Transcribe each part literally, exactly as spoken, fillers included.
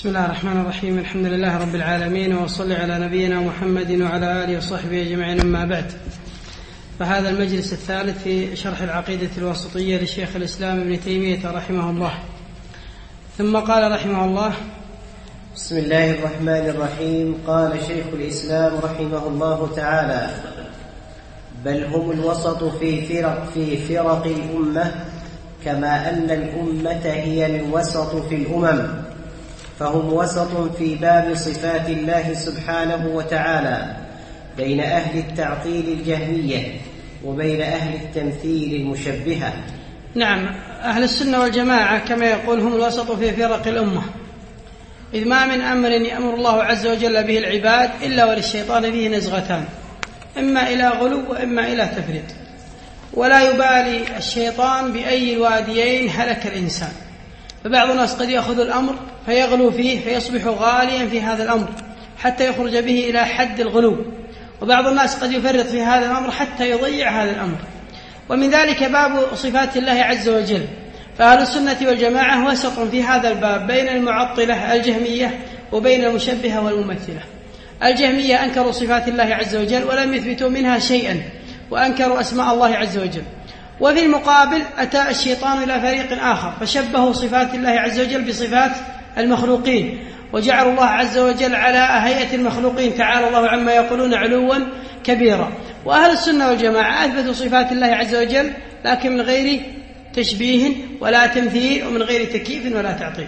بسم الله الرحمن الرحيم. الحمد لله رب العالمين، وصلي على نبينا محمد وعلى آله وصحبه أجمعين، أما بعد. فهذا المجلس الثالث في شرح العقيدة الواسطية لشيخ الإسلام ابن تيمية رحمه الله. ثم قال رحمه الله: بسم الله الرحمن الرحيم. قال شيخ الإسلام رحمه الله تعالى: بل هم الوسط في فرق, في فرق الأمة، كما أن الأمة هي الوسط في الأمم، فهم وسط في باب صفات الله سبحانه وتعالى بين أهل التعطيل الجهمية وبين أهل التمثيل المشبهة. نعم، أهل السنة والجماعة كما يقول هم الوسط في فرق الأمة، إذ ما من أمر يأمر الله عز وجل به العباد إلا وللشيطان فيه نزغتان، إما إلى غلو وإما إلى تفريط، ولا يبالي الشيطان بأي الواديين هلك الإنسان. فبعض الناس قد يأخذ الأمر فيغلو فيه فيصبح غاليا في هذا الأمر حتى يخرج به إلى حد الغلو، وبعض الناس قد يفرط في هذا الأمر حتى يضيع هذا الأمر. ومن ذلك باب صفات الله عز وجل، فأهل السنة والجماعة وسط في هذا الباب بين المعطلة الجهمية وبين المشبهة والممثلة. الجهمية أنكروا صفات الله عز وجل ولم يثبتوا منها شيئا، وأنكروا أسماء الله عز وجل. وفي المقابل أتى الشيطان إلى فريق آخر فشبهوا صفات الله عز وجل بصفات المخلوقين، وجعلوا الله عز وجل على هيئة المخلوقين، تعالى الله عما يقولون علوا كبيرا. وأهل السنة والجماعة أثبتوا صفات الله عز وجل لكن من غير تشبيه ولا تمثيل، ومن غير تكييف ولا تعطيل.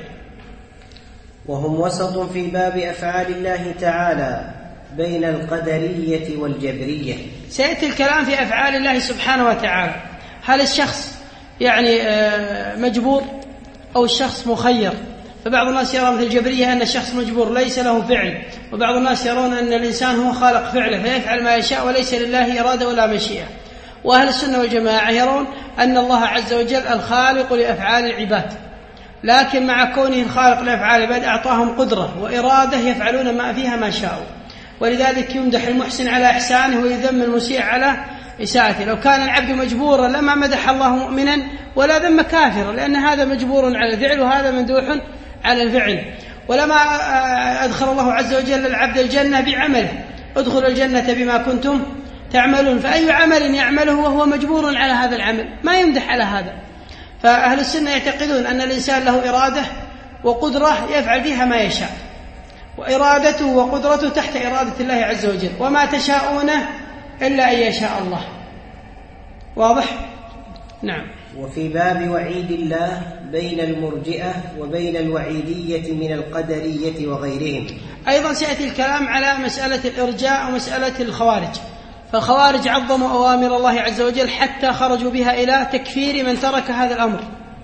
وهم وسط في باب أفعال الله تعالى بين القدرية والجبرية. سيأتي الكلام في أفعال الله سبحانه وتعالى، هل الشخص يعني مجبور أو الشخص مخير؟ فبعض الناس يرى مثل الجبرية أن الشخص مجبور ليس له فعل، وبعض الناس يرون أن الإنسان هو خالق فعله فيفعل ما يشاء وليس لله إرادة ولا مشيئة. وأهل السنة والجماعة يرون أن الله عز وجل الخالق لأفعال العباد، لكن مع كونه الخالق لأفعال العباد أعطاهم قدرة وإرادة يفعلون ما فيها ما شاءوا. ولذلك يمدح المحسن على إحسانه ويذم المسيء على إساءته. لو كان العبد مجبورا لما مدح الله مؤمنا ولا ذم كافرا، لأن هذا مجبور على الفعل وهذا ممدوح على الفعل. ولما أدخل الله عز وجل العبد الجنة بعمله، ادخلوا الجنة بما كنتم تعملون، فأي عمل يعمله وهو مجبور على هذا العمل ما يمدح على هذا. فأهل السنة يعتقدون أن الإنسان له إرادة وقدرة يفعل فيها ما يشاء، وإرادته وقدرته تحت إرادة الله عز وجل، وما تشاءون إلا أن يشاء الله. واضح؟ نعم. وفي باب وعيد الله بين المرجئة وبين الوعيدية من القدرية وغيرهم. أيضا سيأتي الكلام على مسألة الإرجاء ومسألة الخوارج. فالخوارج عظموا أوامر الله عز وجل حتى خرجوا بها إلى تكفير من ترك هذا الأمر.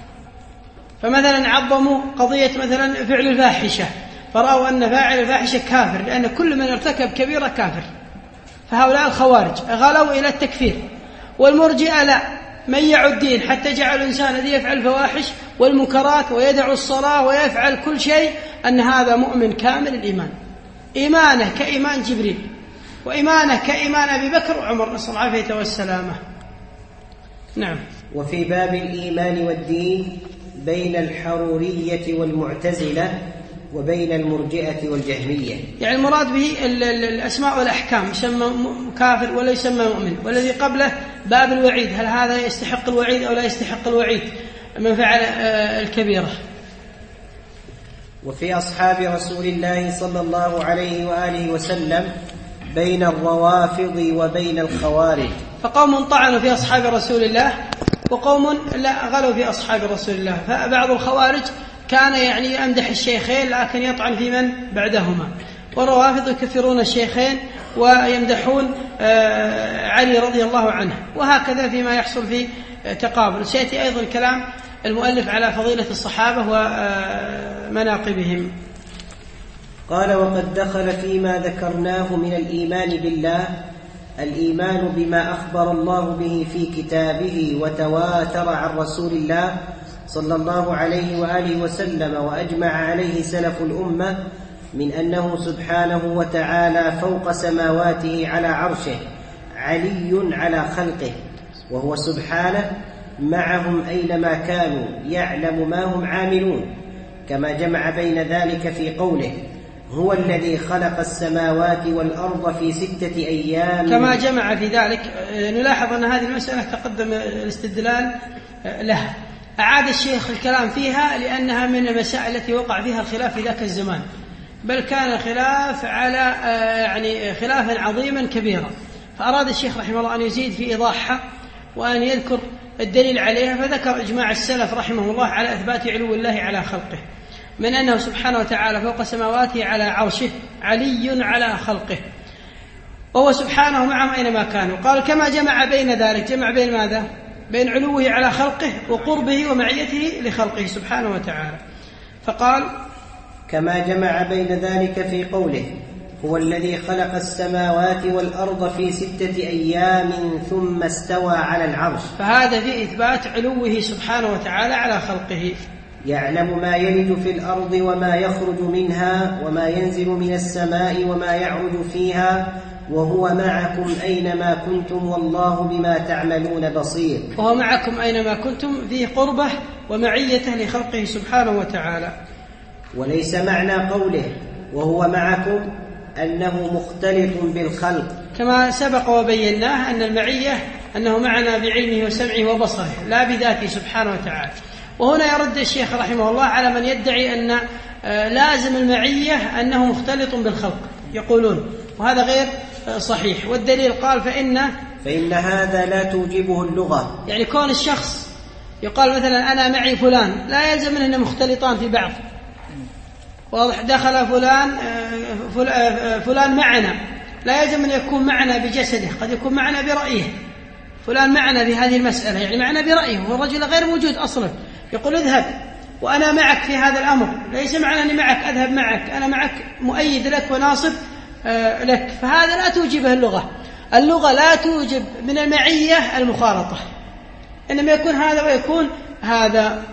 فمثلا عظموا قضية مثلا فعل الفاحشة، فرأوا أن فاعل الفاحشة كافر، لأن كل من ارتكب كبيرة كافر. فهؤلاء الخوارج غلوا إلى التكفير. والمرجئة لا، ميعوا الدين حتى جعل الإنسان الذي يفعل الفواحش والمنكرات ويدع الصلاة ويفعل كل شيء أن هذا مؤمن كامل الإيمان، إيمانه كإيمان جبريل، وإيمانه كإيمان أبي بكر وعمر، نسأل الله العافية والسلامة. نعم. وفي باب الإيمان والدين بين الحرورية والمعتزلة وبين المرجئة والجهمية. يعني المراد به الأسماء والأحكام، يسمى كافر ولا يسمى مؤمن. والذي قبله باب الوعيد، هل هذا يستحق الوعيد أو لا يستحق الوعيد من فعل الكبيرة. وفي أصحاب رسول الله صلى الله عليه وآله وسلم بين الروافض وبين الخوارج. فقوم طعنوا في أصحاب رسول الله وقوم لا غلوا في أصحاب رسول الله. فبعض الخوارج كان يعني يمدح الشيخين لكن يطعن في من بعدهما، والروافض يكفرون الشيخين ويمدحون علي رضي الله عنه، وهكذا فيما يحصل في تقابل. سيأتي أيضا كلام المؤلف على فضيلة الصحابة ومناقبهم. قال: وقد دخل فيما ذكرناه من الإيمان بالله الإيمان بما أخبر الله به في كتابه وتواتر عن رسول الله صلى الله عليه وآله وسلم وأجمع عليه سلف الأمة من أنه سبحانه وتعالى فوق سماواته على عرشه علي على خلقه، وهو سبحانه معهم أينما كانوا يعلم ما هم عاملون، كما جمع بين ذلك في قوله هو الذي خلق السماوات والأرض في ستة أيام. كما جمع في ذلك، نلاحظ أن هذه المسألة تقدم الاستدلال لها. أعاد الشيخ الكلام فيها لأنها من المسائل التي وقع فيها الخلاف في ذاك الزمان، بل كان الخلاف على يعني خلافا عظيما كبيرا، فأراد الشيخ رحمه الله أن يزيد في إيضاحها وأن يذكر الدليل عليها، فذكر إجماع السلف رحمه الله على إثبات علو الله على خلقه، من أنه سبحانه وتعالى فوق سماواته على عرشه علي على خلقه، وهو سبحانه معهم أينما كانوا. قال كما جمع بين ذلك، جمع بين ماذا؟ بين علوه على خلقه وقربه ومعيته لخلقه سبحانه وتعالى. فقال كما جمع بين ذلك في قوله هو الذي خلق السماوات والأرض في ستة أيام ثم استوى على العرش. فهذا في إثبات علوه سبحانه وتعالى على خلقه. يعلم ما يلج في الأرض وما يخرج منها وما ينزل من السماء وما يعرج فيها وهو معكم أينما كنتم والله بما تعملون بصير. وهو معكم أينما كنتم فيه قربه ومعيته لخلقه سبحانه وتعالى. وليس معنى قوله وهو معكم أنه مختلط بالخلق، كما سبق وبيناه أن المعية أنه معنا بعلمه وسمعه وبصره لا بذاته سبحانه وتعالى. وهنا يرد الشيخ رحمه الله على من يدعي أن لازم المعية أنه مختلط بالخلق، يقولون وهذا غير صحيح. والدليل قال فإن فإن هذا لا توجبه اللغة، يعني كون الشخص يقال مثلا أنا معي فلان لا يلزم أنهم مختلطان في بعض، واضح؟ دخل فلان فلان معنا لا يلزم أن يكون معنا بجسده، قد يكون معنا برأيه. فلان معنا بهذه المسألة يعني معنا برأيه، والرجل غير موجود أصلا، يقول اذهب وأنا معك في هذا الأمر، ليس معنى أني معك أذهب معك، أنا معك مؤيد لك وناصب لك. فهذا لا توجبه اللغة. اللغة لا توجب من المعية المخالطة، إنما يكون هذا ويكون هذا،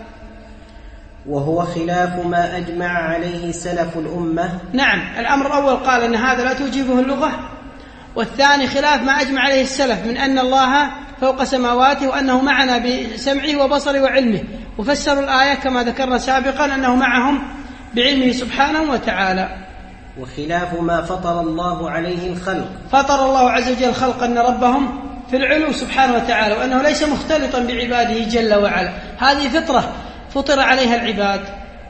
وهو خلاف ما أجمع عليه سلف الأمة. نعم، الأمر الأول قال أن هذا لا توجبه اللغة، والثاني خلاف ما أجمع عليه السلف من أن الله فوق سماواته وأنه معنا بسمعه وبصره وعلمه، وفسروا الآية كما ذكرنا سابقا أنه معهم بعلمه سبحانه وتعالى. وخلاف ما فطر الله عليه الخلق، فطر الله عز وجل الخلق أن ربهم في العلو سبحانه وتعالى، وأنه ليس مختلطا بعباده جل وعلا، هذه فطرة فطر عليها العباد.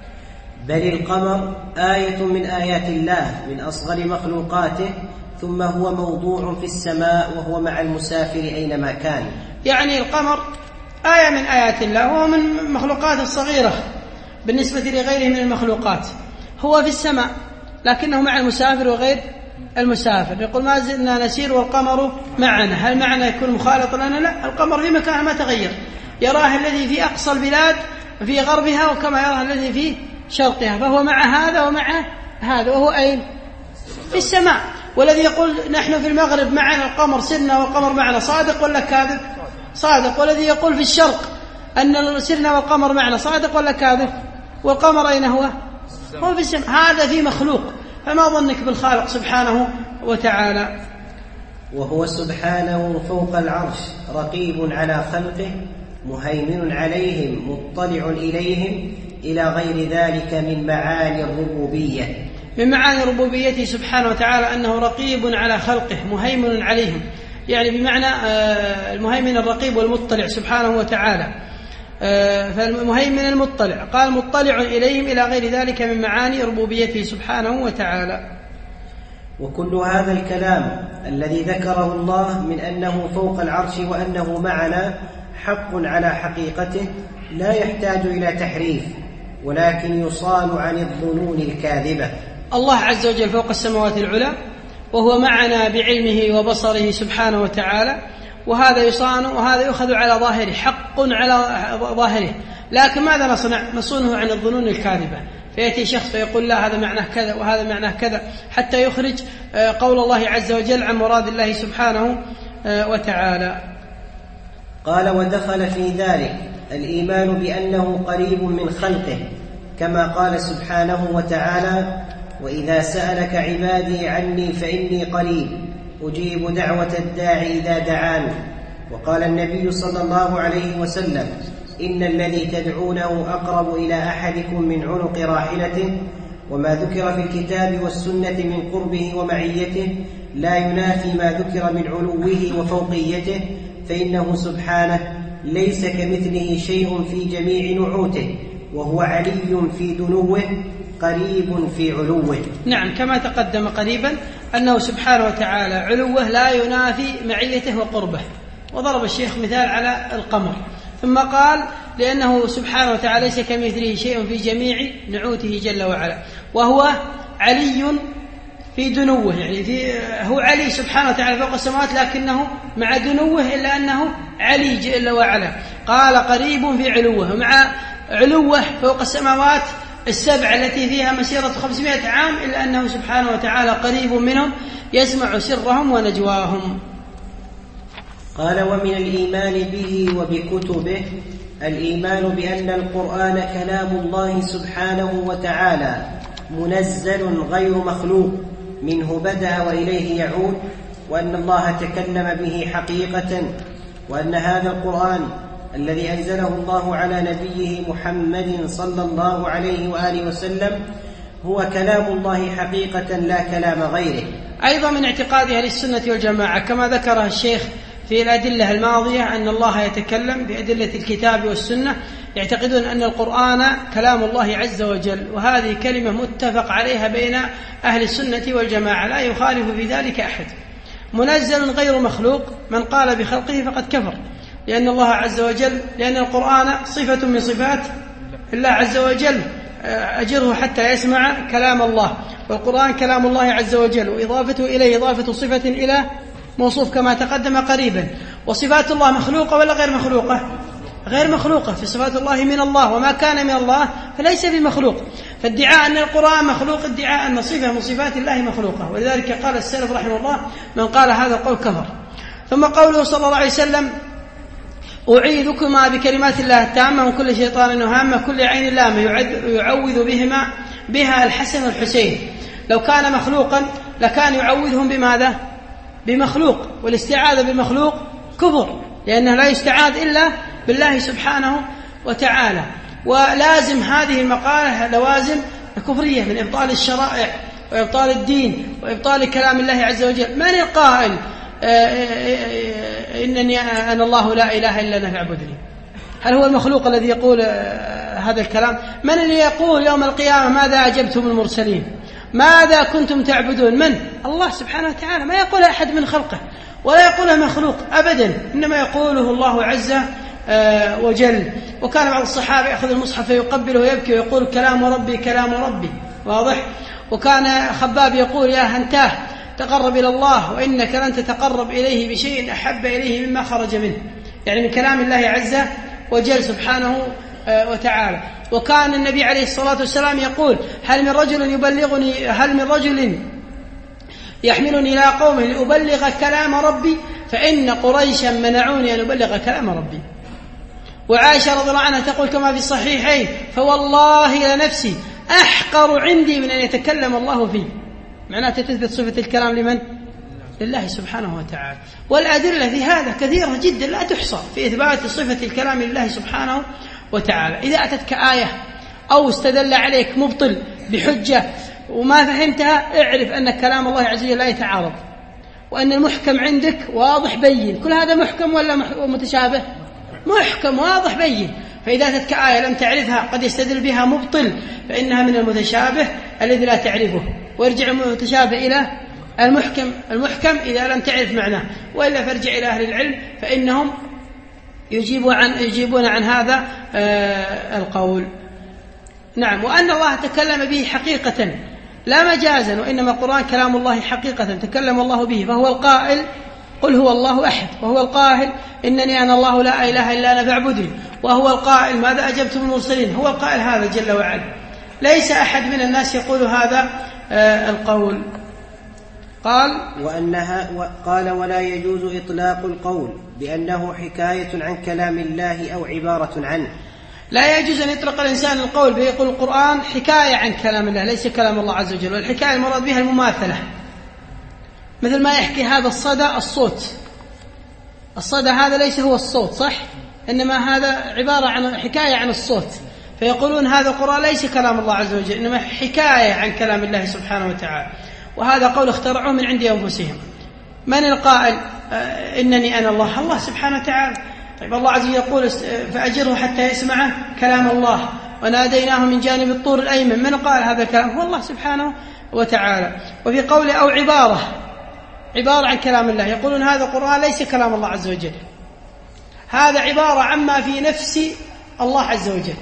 بل القمر آية من آيات الله من أصغر مخلوقاته، ثم هو موضوع في السماء وهو مع المسافر أينما كان. يعني القمر آية من آيات الله، وهو من مخلوقات الصغيرة بالنسبة لغيره من المخلوقات، هو في السماء لكنه مع المسافر وغير المسافر. يقول ما زلنا نسير والقمر معنا، هل معنا يكون مخالط لنا؟ لا، القمر في مكان ما تغير، يراه الذي في أقصى البلاد في غربها وكما يراه الذي في شرقها، فهو مع هذا ومع هذا، وهو أين؟ في السماء. والذي يقول نحن في المغرب معنا القمر سرنا والقمر معنا، صادق ولا كاذب؟ صادق. والذي يقول في الشرق أن سرنا والقمر معنا، صادق ولا كاذب؟ والقمر أين هو؟ هو في السماء. هذا في مخلوق، فما ظنك بالخالق سبحانه وتعالى؟ وهو سبحانه فوق العرش رقيب على خلقه مهيمن عليهم مطلع إليهم، إلى غير ذلك من معاني الربوبية. من معاني ربوبيته سبحانه وتعالى أنه رقيب على خلقه مهيمن عليهم، يعني بمعنى المهيمن الرقيب والمطلع سبحانه وتعالى. فالمهيمن المطلع، قال مطلع إليهم إلى غير ذلك من معاني ربوبيته سبحانه وتعالى. وكل هذا الكلام الذي ذكره الله من أنه فوق العرش وأنه معنا حق على حقيقته، لا يحتاج إلى تحريف، ولكن يصان عن الظنون الكاذبة. الله عز وجل فوق السماوات العلى، وهو معنا بعلمه وبصره سبحانه وتعالى، وهذا يصان وهذا يؤخذ على ظاهره، حق على ظاهره، لكن ماذا نصنع؟ نصونه عن الظنون الكاذبة، فيأتي شخص فيقول لا هذا معناه كذا وهذا معناه كذا، حتى يخرج قول الله عز وجل عن مراد الله سبحانه وتعالى. قال ودخل في ذلك الإيمان بأنه قريب من خلقه، كما قال سبحانه وتعالى وإذا سألك عبادي عني فإني قريب أجيب دعوة الداعي إذا دعان. وقال النبي صلى الله عليه وسلم إن الذي تدعونه أقرب إلى أحدكم من عنق راحلته، وما ذكر في الكتاب والسنة من قربه ومعيته لا ينافي ما ذكر من علوه وفوقيته، فإنه سبحانه ليس كمثله شيء في جميع نعوته، وهو علي في دنوه قريب في علوه. نعم، كما تقدم قريبا أنه سبحانه وتعالى علوه لا ينافي معيته وقربه، وضرب الشيخ مثال على القمر، ثم قال لأنه سبحانه وتعالى ليس كمثله شيء في جميع نعوته جل وعلا، وهو علي في دنوه، يعني في هو علي سبحانه وتعالى فوق السماوات، لكنه مع دنوه إلا أنه علي جل وعلا. قال قريب في علوه، مع علوه فوق السماوات السبع التي فيها مسيرة خمسمائة عام، إلا أنه سبحانه وتعالى قريب منهم يسمع سرهم ونجواهم. قال: ومن الإيمان به وبكتبه الإيمان بأن القرآن كلام الله سبحانه وتعالى منزل غير مخلوق، منه بدأ وإليه يعود، وأن الله تكلم به حقيقة، وأن هذا القرآن الذي أنزله الله على نبيه محمد صلى الله عليه وآله وسلم هو كلام الله حقيقة لا كلام غيره. أيضا من اعتقاد أهل السنة والجماعة كما ذكرها الشيخ في الأدلة الماضية أن الله يتكلم بأدلة الكتاب والسنة، يعتقدون أن القرآن كلام الله عز وجل، وهذه كلمة متفق عليها بين أهل السنة والجماعة لا يخالف في ذلك أحد. منزل غير مخلوق، من قال بخلقه فقد كفر، لأن الله عز وجل لأن القرآن صفة من صفات الله عز وجل، أجره حتى يسمع كلام الله، والقرآن كلام الله عز وجل، وإضافته إليه إضافة صفة إلى موصوف كما تقدم قريبا. وصفات الله مخلوقة ولا غير مخلوقة؟ غير مخلوقة، في صفات الله من الله، وما كان من الله فليس بمخلوق. فادعاء أن القرآن مخلوق ادعاء أن صفة من صفات الله مخلوقة، ولذلك قال السلف رحمه الله: من قال هذا القول كفر. ثم قوله صلى الله عليه وسلم: أعيذكما بكلمات الله التامة من كل شيطان وهامة كل عين لامة يعوذ بهما بها الحسن والحسين. لو كان مخلوقا لكان يعوذهم بماذا؟ بمخلوق، والاستعاذة بمخلوق كفر، لأنه لا يستعاذ إلا بالله سبحانه وتعالى. ولازم هذه المقالة لوازم كفرية من إبطال الشرائع وإبطال الدين وإبطال كلام الله عز وجل. من القائل إنني أنا الله لا إله إلا أنا فاعبدني؟ هل هو المخلوق الذي يقول هذا الكلام؟ من اللي يقول يوم القيامة ماذا أجبتم المرسلين؟ ماذا كنتم تعبدون؟ من؟ الله سبحانه وتعالى، ما يقول أحد من خلقه ولا يقوله مخلوق أبدا، إنما يقوله الله عز وجل. وكان بعض الصحابة يأخذ المصحف فيقبله ويبكي ويقول: كلام ربي كلام ربي، واضح؟ وكان خباب يقول: يا هنتاه تقرب إلى الله وإنك لن تتقرب إليه بشيء أحب إليه مما خرج منه، يعني من كلام الله عز وجل سبحانه وتعالى. وكان النبي عليه الصلاة والسلام يقول: هل من رجل يبلغني هل من رجل يحملني إلى قومه لأبلغ كلام ربي؟ فإن قريشا منعوني أن أبلغ كلام ربي. وعائشة رضي الله عنها تقول كما في الصحيحين: فوالله لنفسي أحقر عندي من أن يتكلم الله فيه. معناته تثبت صفة الكلام لمن؟ لله سبحانه وتعالى. والأدلة في هذا كثيرة جدا لا تحصى في إثبات صفة الكلام لله سبحانه وتعالى. إذا أتتك آية أو استدل عليك مبطل بحجة وما فهمتها، اعرف أن كلام الله عز وجل لا يتعارض، وأن المحكم عندك واضح بين. كل هذا محكم ولا متشابه؟ محكم واضح بين. فإذا أتتك آية لم تعرفها قد يستدل بها مبطل فإنها من المتشابه الذي لا تعرفه، ويرجع المتشابه إلى المحكم المحكم إذا لم تعرف معناه، وإلا فارجع إلى أهل العلم فإنهم يجيبون عن, يجيبون عن هذا آه القول. نعم. وأن الله تكلم به حقيقة لا مجازا، وإنما القرآن كلام الله حقيقة تكلم الله به، فهو القائل: قل هو الله أحد، وهو القائل: إنني أنا الله لا إله إلا أنا فاعبدني، وهو القائل: ماذا أجبتم المرسلين. هو القائل هذا جل وعلا، ليس أحد من الناس يقول هذا آه القول. قال وأنها قال: ولا يجوز إطلاق القول بأنه حكاية عن كلام الله أو عبارة عنه. لا يجوز أن يطلق الإنسان القول بيقول القرآن حكاية عن كلام الله، ليس كلام الله عز وجل. والحكاية المراد بها المماثلة، مثل ما يحكي هذا الصدى الصوت. الصدى هذا ليس هو الصوت، صح؟ إنما هذا عبارة عن حكاية عن الصوت، فيقولون هذا القرآن ليس كلام الله عز وجل إنما حكاية عن كلام الله سبحانه وتعالى، وهذا قول اخترعوه من عند أنفسهم. من القائل إنني أنا الله؟ الله سبحانه وتعالى. طيب الله عز وجل يقول فأجره حتى يسمع كلام الله وناديناه من جانب الطور الأيمن، من قال هذا الكلام؟ هو الله سبحانه وتعالى. وفي قوله أو عبارة عبارة عن كلام الله، يقولون هذا القرآن ليس كلام الله عز وجل، هذا عبارة عما في نفس الله عز وجل،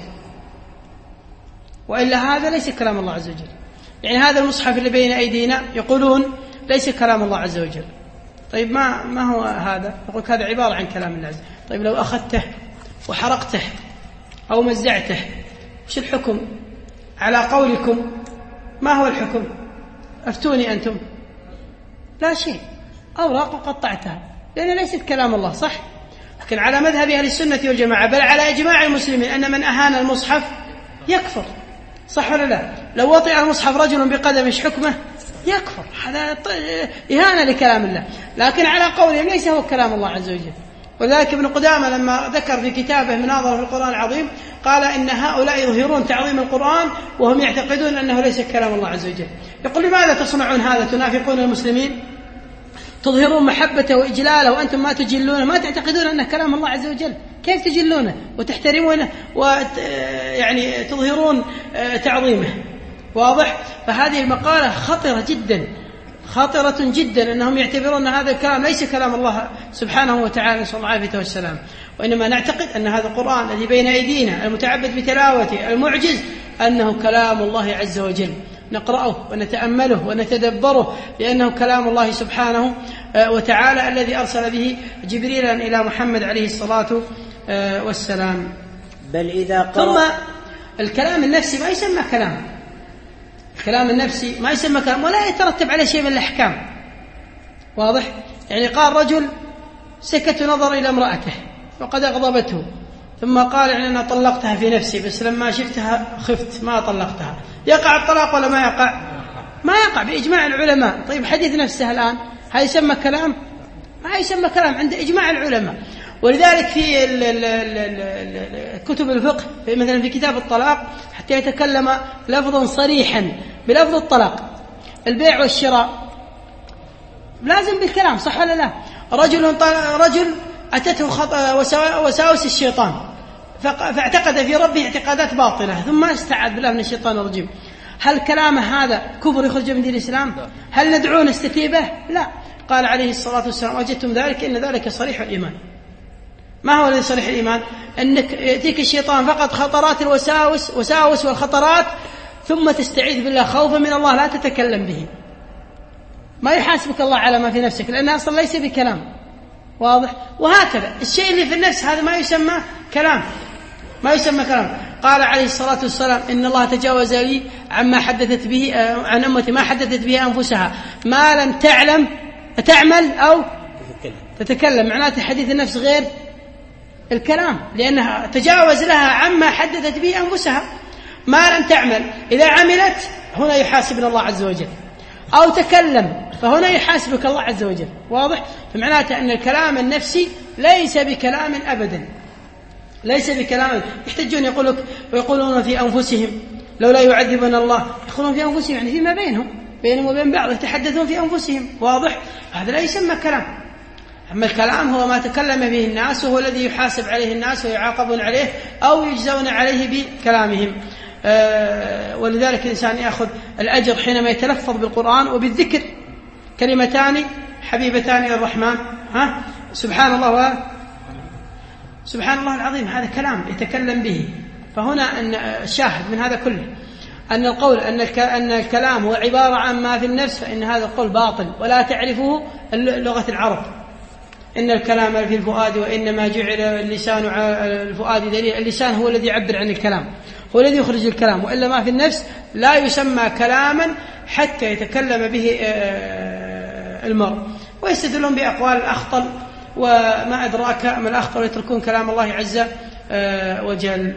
وإلا هذا ليس كلام الله عز وجل. يعني هذا المصحف اللي بين أيدينا يقولون ليس كلام الله عز وجل. طيب ما ما هو هذا؟ يقول هذا عبارة عن كلام الله عز وجل. طيب لو أخذته وحرقته أو مزعته وش الحكم على قولكم؟ ما هو الحكم؟ أفتوني أنتم. لا شيء، أوراق وقطعتها لأنها ليست كلام الله، صح؟ لكن على مذهب أهل السنة والجماعة بل على إجماع المسلمين أن من أهان المصحف يكفر، صح ولا لا؟ لو وطئ المصحف رجل بقدم ايش حكمه؟ يكفر، هذا إهانة لكلام الله. لكن على قولهم ليس هو كلام الله عز وجل. وذلك ابن قدامة لما ذكر في كتابه مناظرة في القرآن العظيم قال إن هؤلاء يظهرون تعظيم القرآن وهم يعتقدون أنه ليس كلام الله عز وجل. يقول لماذا تصنعون هذا؟ تنافقون المسلمين، تظهرون محبته وإجلاله وأنتم ما تجلونه، ما تعتقدون أنه كلام الله عز وجل، كيف تجلونه وتحترمونه ويعني تظهرون تعظيمه؟ واضح؟ فهذه المقالة خطرة جدا، خطرة جدا، أنهم يعتبرون أن هذا الكلام ليس كلام الله سبحانه وتعالى نسأل الله العافية والسلام، وإنما نعتقد أن هذا القرآن الذي بين أيدينا المتعبد بتلاوته المعجز أنه كلام الله عز وجل، نقرأه ونتأمله ونتدبره لأنه كلام الله سبحانه وتعالى الذي أرسل به جبريلا إلى محمد عليه الصلاة والسلام. بل إذا قرأ ثم الكلام النفسي ما يسمى كلام، الكلام النفسي ما يسمى كلام ولا يترتب عليه شيء من الأحكام. واضح؟ يعني قال رجل سكت ونظر إلى امرأته وقد أغضبته ثم قال يعني أنا طلقتها في نفسي بس لما شفتها خفت ما طلقتها، يقع الطلاق ولا ما يقع؟ ما يقع بإجماع العلماء. طيب حديث نفسه الآن هل يسمى كلام؟ ما يسمى كلام عند إجماع العلماء. ولذلك في كتب الفقه مثلا في كتاب الطلاق حتى يتكلم لفظا صريحا بلفظ الطلاق، البيع والشراء لازم بالكلام، صح ولا لا؟ رجل رجل أتته وساوس الشيطان فاعتقد في ربه اعتقادات باطلة ثم استعاذ بالله من الشيطان الرجيم، هل كلامه هذا كفر يخرج من دين الإسلام؟ هل ندعو نستتيبه؟ لا. قال عليه الصلاة والسلام وجدتم ذلك إن ذلك صريح الإيمان. ما هو الذي صريح الإيمان؟ أنك يأتيك الشيطان فقط خطرات الوساوس وساوس والخطرات ثم تستعيذ بالله خوفا من الله لا تتكلم به، ما يحاسبك الله على ما في نفسك لأنه أصلا ليس بكلام. واضح؟ وهكذا الشيء اللي في النفس هذا ما يسمى كلام، ما يسمى كلام. قال عليه الصلاة والسلام إن الله تجاوز لي عما حدثت به عن أمتي ما حدثت به أنفسها ما لم تعلم تعمل أو تتكلم. معناته حديث النفس غير الكلام لأنها تجاوز لها عما حدثت به أنفسها ما لم تعمل. إذا عملت هنا يحاسبنا الله عز وجل، أو تكلم فهنا يحاسبك الله عز وجل. واضح؟ فمعناته أن الكلام النفسي ليس بكلام أبدا، ليس بكلام. يحتجون يقولك ويقولون في أنفسهم لولا يعذبنا الله، يقولون في أنفسهم يعني فيما بينهم بينهم وبين بعض يتحدثون في أنفسهم. واضح؟ هذا لا يسمى كلام. أما الكلام هو ما تكلم به الناس وهو الذي يحاسب عليه الناس ويعاقبون عليه أو يجزون عليه بكلامهم. أه ولذلك الإنسان يأخذ الأجر حينما يتلفظ بالقرآن وبالذكر، كلمتان حبيبتان إلى الرحمن، ها سبحان الله و سبحان الله العظيم، هذا كلام يتكلم به. فهنا أن الشاهد من هذا كله أن القول أن الكلام هو عبارة عن ما في النفس فإن هذا القول باطل ولا تعرفه لغة العرب. إن الكلام في الفؤاد وإنما جعل اللسان الفؤاد دليل. اللسان هو الذي يعبر عن الكلام، هو الذي يخرج الكلام، وإلا ما في النفس لا يسمى كلاما حتى يتكلم به المرء. ويستدلون بأقوال الأخطل وما أدراك ما الأخطل يتركون كلام الله عز وجل.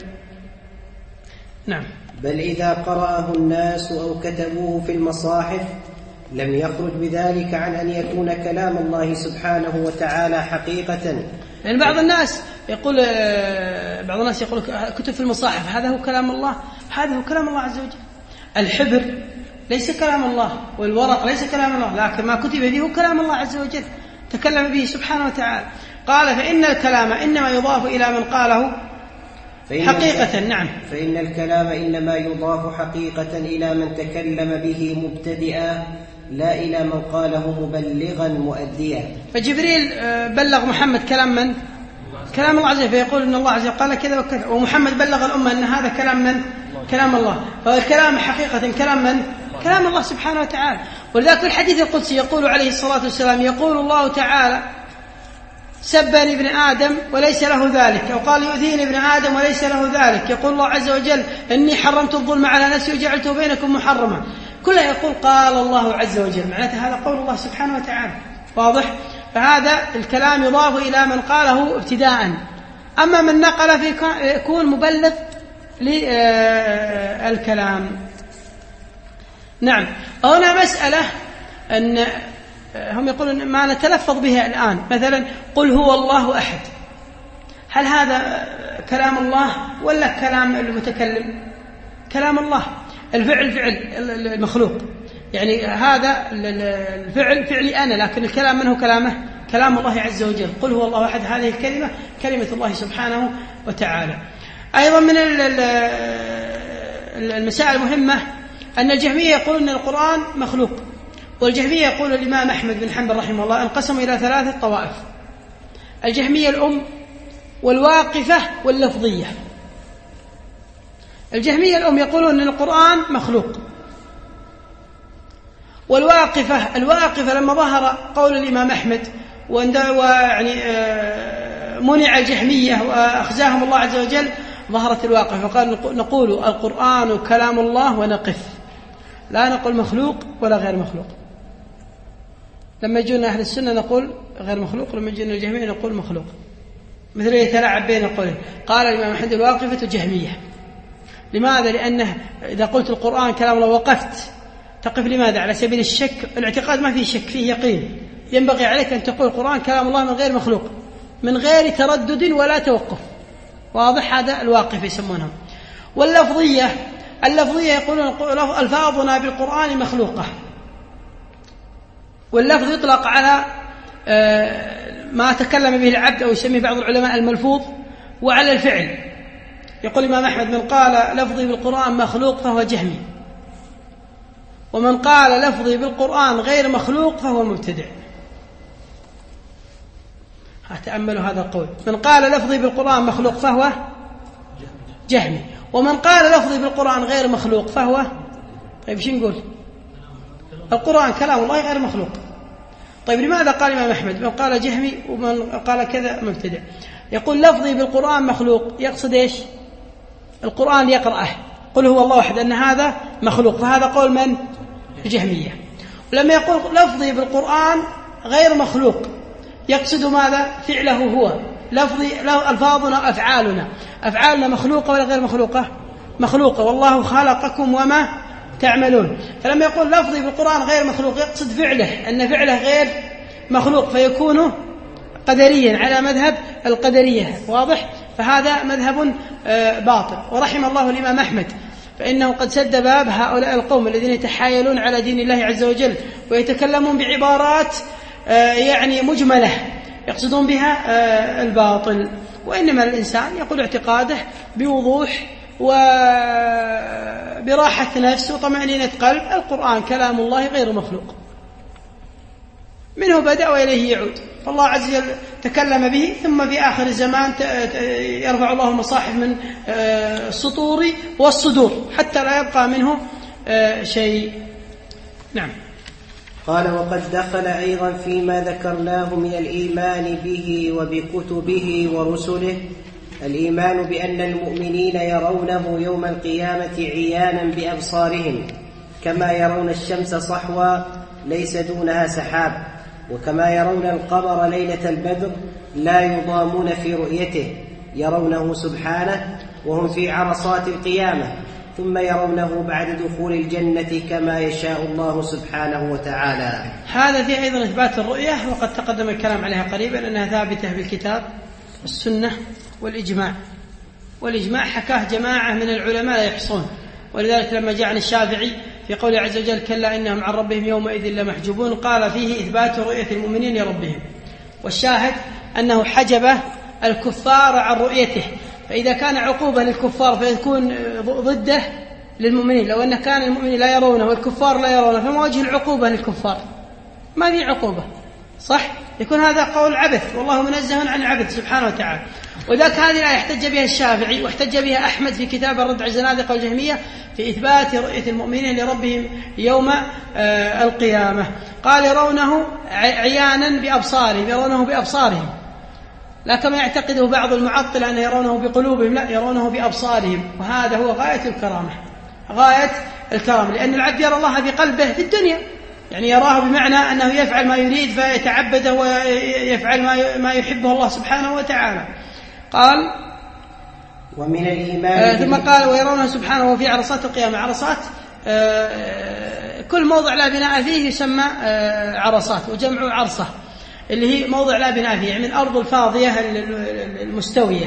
نعم. بل إذا قرأه الناس أو كتبوه في المصاحف لم يخرج بذلك عن أن يكون كلام الله سبحانه وتعالى حقيقة، لأن بعض الناس يقول بعض الناس يقول كتب في المصاحف هذا هو كلام الله، هذا هو كلام الله عز وجل. الحبر ليس كلام الله، والورق ليس كلام الله، لكن ما كتب به هو كلام الله عز وجل تكلم به سبحانه وتعالى. قال فإن الكلام إنما يضاف إلى من قاله حقيقة. نعم، فإن الكلام إنما يضاف حقيقة إلى من تكلم به مبتدئا لا إلى من قاله مبلغا مؤديا. فجبريل بلغ محمد كلام من؟ كلام الله عز وجل، فيقول إن الله عز وجل قال كذا وكذا، ومحمد بلغ الأمة أن هذا كلام من؟ كلام الله. فالكلام حقيقة كلام من؟ كلام الله سبحانه وتعالى. ولذلك في الحديث القدسي يقول عليه الصلاة والسلام يقول الله تعالى سبني ابن آدم وليس له ذلك، أو قال يؤذيني ابن آدم وليس له ذلك. يقول الله عز وجل إني حرمت الظلم على نفسي وجعلته بينكم محرما. كلها يقول قال الله عز وجل، معناته هذا قول الله سبحانه وتعالى. واضح؟ فهذا الكلام يضاف إلى من قاله ابتداء. أما من نقل فيكون مبلغ للكلام. نعم. هنا مسألة أن هم يقولون ما نتلفظ بها الآن، مثلا قل هو الله أحد، هل هذا كلام الله ولا كلام المتكلم؟ كلام الله. الفعل فعل المخلوق، يعني هذا الفعل فعلي أنا، لكن الكلام من هو كلامه؟ كلام الله عز وجل. قل هو الله أحد، هذه الكلمة كلمة الله سبحانه وتعالى. أيضا من المسائل المهمة أن الجهمية يقولون أن القرآن مخلوق، والجهمية يقول الإمام أحمد بن حنبل رحمه الله انقسموا إلى ثلاثة طوائف: الجهمية الأم والواقفة واللفظية. الجهمية الأم يقولون أن القرآن مخلوق، والواقفة الواقفة لما ظهر قول الإمام أحمد ويعني منع الجهمية وأخزاهم الله عز وجل، ظهرت الواقفة وقال نقول القرآن كلام الله ونقف، لا نقول مخلوق ولا غير مخلوق. لما يجونا أهل السنة نقول غير مخلوق، لما يجونا الجهمية نقول مخلوق، مثل يتلاعب بين القولين. قال الإمام أحمد الواقفة جهمية. لماذا؟ لأنه إذا قلت القرآن كلام الله وقفت، تقف لماذا؟ على سبيل الشك. الاعتقاد ما فيه شك، فيه يقين. ينبغي عليك أن تقول القرآن كلام الله من غير مخلوق، من غير تردد ولا توقف. واضح؟ هذا الواقف يسمونهم. واللفظية اللفظية يقولون ألفاظنا بالقرآن مخلوقة، واللفظ يطلق على ما تكلم به العبد، أو يسميه بعض العلماء الملفوظ، وعلى الفعل. يقول الإمام أحمد من قال لفظي بالقرآن مخلوق فهو جهمي، ومن قال لفظي بالقرآن غير مخلوق فهو مبتدع. تأملوا هذا القول: من قال لفظي بالقرآن مخلوق فهو جهمي، ومن قال لفظي بالقرآن غير مخلوق فهو. طيب شو نقول؟ القرآن كلام الله غير مخلوق. طيب لماذا قال الإمام أحمد من قال جهمي ومن قال كذا مبتدع؟ يقول لفظي بالقرآن مخلوق، يقصد إيش؟ القرآن يقرأه، قل هو الله أحد، أن هذا مخلوق، فهذا قول من؟ الجهمية. ولما يقول لفظي بالقرآن غير مخلوق، يقصد ماذا؟ فعله هو. لفظي ألفاظنا أفعالنا أفعالنا مخلوقة ولا غير مخلوقة؟ مخلوقة، والله خلقكم وما تعملون. فلما يقول لفظي بالقرآن غير مخلوق، يقصد فعله، أن فعله غير مخلوق، فيكون قدريا على مذهب القدرية. واضح؟ فهذا مذهب باطل. ورحم الله الإمام أحمد، فإنه قد سد باب هؤلاء القوم الذين يتحايلون على دين الله عز وجل ويتكلمون بعبارات يعني مجملة يقصدون بها الباطل. وإنما الإنسان يقول اعتقاده بوضوح وبراحة نفس وطمأنينة قلب: القرآن كلام الله غير مخلوق، منه بدأ وإليه يعود. فالله عز وجل تكلم به، ثم في آخر الزمان يرفع الله المصاحف من السطور والصدور حتى لا يبقى منه شيء. نعم. قال: وقد دخل أيضا فيما ذكرناه من الإيمان به وبكتبه ورسله الإيمان بأن المؤمنين يرونه يوم القيامة عيانا بأبصارهم، كما يرون الشمس صحوا ليس دونها سحاب، وكما يرون القمر ليلة البدر لا يضامون في رؤيته، يرونه سبحانه وهم في عرصات القيامة، ثم يرونه بعد دخول الجنة كما يشاء الله سبحانه وتعالى. هذا فيه أيضا إثبات الرؤية، وقد تقدم الكلام عليها قريبا أنها ثابتة بالكتاب والسنة والإجماع، والإجماع حكاه جماعة من العلماء لا يحصون، ولذلك لما جاء عن الشافعي في قوله عز وجل كلا إنهم عن ربهم يومئذ لمحجوبون قال فيه إثبات رؤية المؤمنين لربهم، والشاهد أنه حجب الكفار عن رؤيته، فإذا كان عقوبة للكفار فيكون ضده للمؤمنين، لو أن كان المؤمنين لا يرونه والكفار لا يرونه فما وجه العقوبة للكفار؟ ما في عقوبة، صح؟ يكون هذا قول عبث، والله منزه عن العبث سبحانه وتعالى. وذاك هذه الآية احتج بها الشافعي واحتج بها أحمد في كتاب الرد على الزنادقة والجهمية في إثبات رؤية المؤمنين لربهم يوم آه القيامة. قال يرونه عيانا بأبصارهم، يرونه بأبصارهم، لا كما يعتقده بعض المعطلة أن يرونه بقلوبهم، لا، يرونه بأبصارهم، وهذا هو غاية الكرامة، غاية الكرامة، لأن العبد يرى الله بقلبه في الدنيا، يعني يراه بمعنى أنه يفعل ما يريد فيتعبده ويفعل ما يحبه الله سبحانه وتعالى. قال ومن الإيمان آه ثم قال ويرونه سبحانه وفي عرصات القيامة. عرصات آه كل موضع لا بناء فيه يسمى آه عرصات، وجمع عرصة اللي هي موضع لا بناء فيه، يعني من الأرض الفاضية المستوية.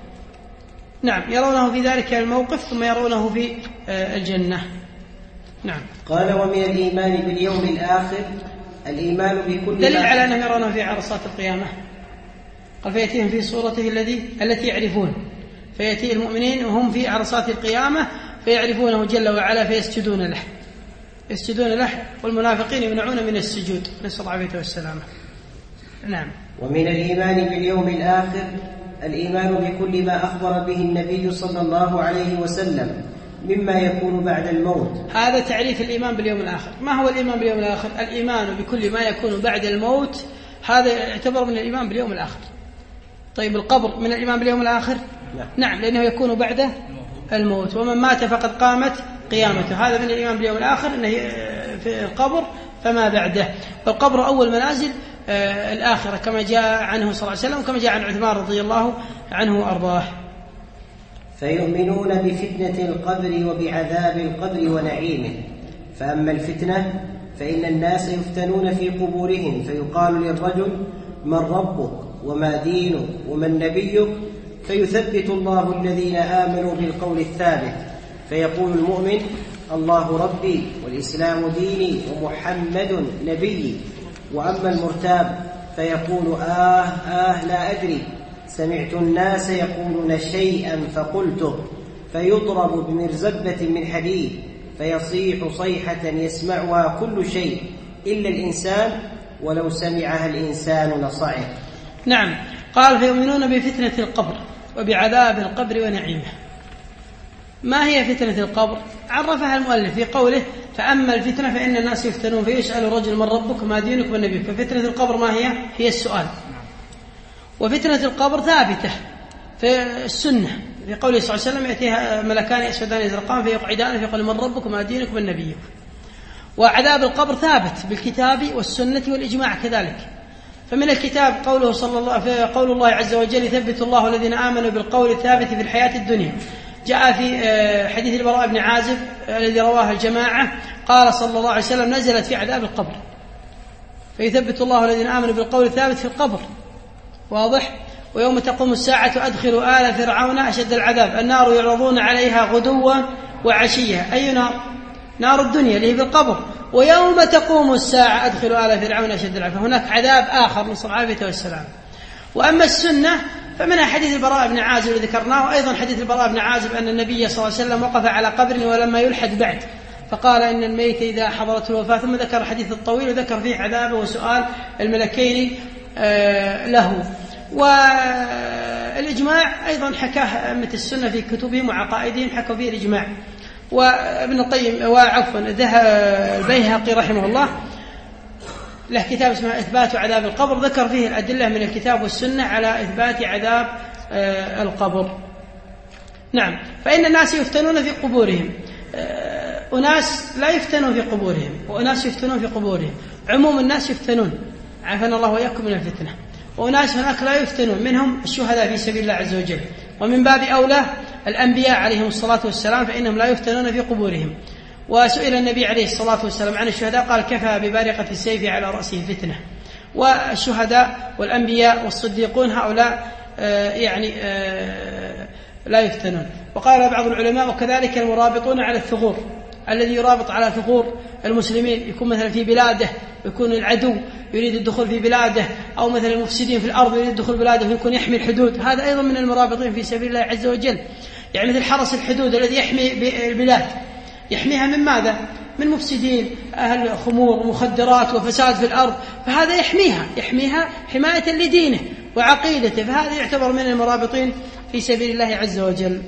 نعم، يرونه في ذلك الموقف ثم يرونه في آه الجنة. نعم. قال ومن الإيمان باليوم الآخر الإيمان بكل دليل على أنهم يرونه في عرصات القيامة، قال فيأتيهم في صورته الذي التي يعرفون، فيأتي المؤمنين وهم في عرصات القيامة فيعرفونه جل وعلا فيسجدون له يسجدون له والمنافقين يمنعون من السجود، نسأل الله العافية والسلامة. نعم. ومن الإيمان باليوم الآخر الإيمان بكل ما أخبر به النبي صلى الله عليه وسلم مما يكون بعد الموت. هذا تعريف الإيمان باليوم الآخر. ما هو الإيمان باليوم الآخر؟ الإيمان بكل ما يكون بعد الموت، هذا يعتبر من الإيمان باليوم الآخر. طيب القبر من الإيمان باليوم الآخر؟ نعم, نعم لأنه يكون بعد الموت، ومن مات فقد قامت قيامته، هذا من الإيمان باليوم الآخر، أنه في القبر فما بعده. والقبر أول منازل آه الآخرة كما جاء عنه صلى الله عليه وسلم وكما جاء عن عثمان رضي الله عنه وأرضاه. فيؤمنون بفتنة القبر وبعذاب القبر ونعيمه. فأما الفتنة فإن الناس يفتنون في قبورهم، فيقال للرجل من ربك وما دينك ومن نبيك، فيثبت الله الذين آمنوا بالقول الثابت، فيقول المؤمن الله ربي والإسلام ديني ومحمد نبيي. وأما المرتاب فيقول آه آه لا أدري، سمعت الناس يقولون شيئا فقلته، فيضرب بمرزبة من حديد فيصيح صيحة يسمعها كل شيء إلا الإنسان، ولو سمعها الإنسان لصعق. نعم. قال فيؤمنون بفتنة القبر وبعذاب القبر ونعيمه. ما هي فتنة القبر؟ عرفها المؤلف في قوله فأما الفتنة فإن الناس يفتنون، فيسأل الرجل من ربك ما دينك من نبيك. ففتنة القبر ما هي؟ هي السؤال. وفتنة القبر ثابتة في السنة في قوله صلى الله عليه وسلم يأتيها ملكان يسودان يزرقان فيقعدان فيقول من ربك ما دينك من نبيك. وعذاب القبر ثابت بالكتاب والسنة والإجماع كذلك. فمن الكتاب قوله صلى الله في قول الله عز وجل يثبت الله الذين آمنوا بالقول الثابت في الحياة الدنيا. جاء في حديث البراء بن عازب الذي رواه الجماعة قال صلى الله عليه وسلم نزلت في عذاب القبر، فيثبت الله الذين آمنوا بالقول الثابت في القبر، واضح. ويوم تقوم الساعة أدخلوا آل فرعون أشد العذاب، النار يعرضون عليها غدوا وعشية. أي نار؟ نار الدنيا اللي هي في القبر. ويوم تقوم الساعة أدخلوا آل فرعون أشد العذاب، هناك عذاب آخر نسأل الله العافية والسلام. وأما السنة فمنها حديث البراء بن عازب الذي ذكرناه، وأيضا حديث البراء بن عازب أن النبي صلى الله عليه وسلم وقف على قبر ولما يلحد بعد فقال إن الميت إذا حضرته الوفاة، ثم ذكر الحديث الطويل وذكر فيه عذابه وسؤال الملكين له. والإجماع أيضا حكاه أئمة السنة في كتبهم وعقائدهم، حكوا فيه الإجماع. وابن القيم وعفوا البيهقي رحمه الله له كتاب اسمه إثبات عذاب القبر، ذكر فيه الأدلة من الكتاب والسنة على إثبات عذاب القبر. نعم. فإن الناس يفتنون في قبورهم، أناس لا يفتنون في قبورهم وأناس يفتنون في قبورهم. عموم الناس يفتنون، عافانا الله وإياكم من الفتنة. وأناس هناك لا يفتنون، منهم الشهداء في سبيل الله عز وجل، ومن باب أولى الأنبياء عليهم الصلاة والسلام فإنهم لا يفتنون في قبورهم. وسئل النبي عليه الصلاة والسلام عن الشهداء قال كفى ببارقة السيف على رأسه فتنة. والشهداء والأنبياء والصديقون هؤلاء يعني لا يفتنون. وقال بعض العلماء وكذلك المرابطون على الثغور، الذي يرابط على ثغور المسلمين، يكون مثلا في بلاده ويكون العدو يريد الدخول في بلاده، أو مثلا المفسدين في الأرض يريد الدخول في بلاده ويكون يحمي الحدود، هذا أيضا من المرابطين في سبيل الله عز وجل. يعني مثل حرس الحدود الذي يحمي البلاد، يحميها من ماذا؟ من مفسدين، أهل خمور ومخدرات وفساد في الأرض، فهذا يحميها يحميها حماية لدينه وعقيدته، فهذا يعتبر من المرابطين في سبيل الله عز وجل.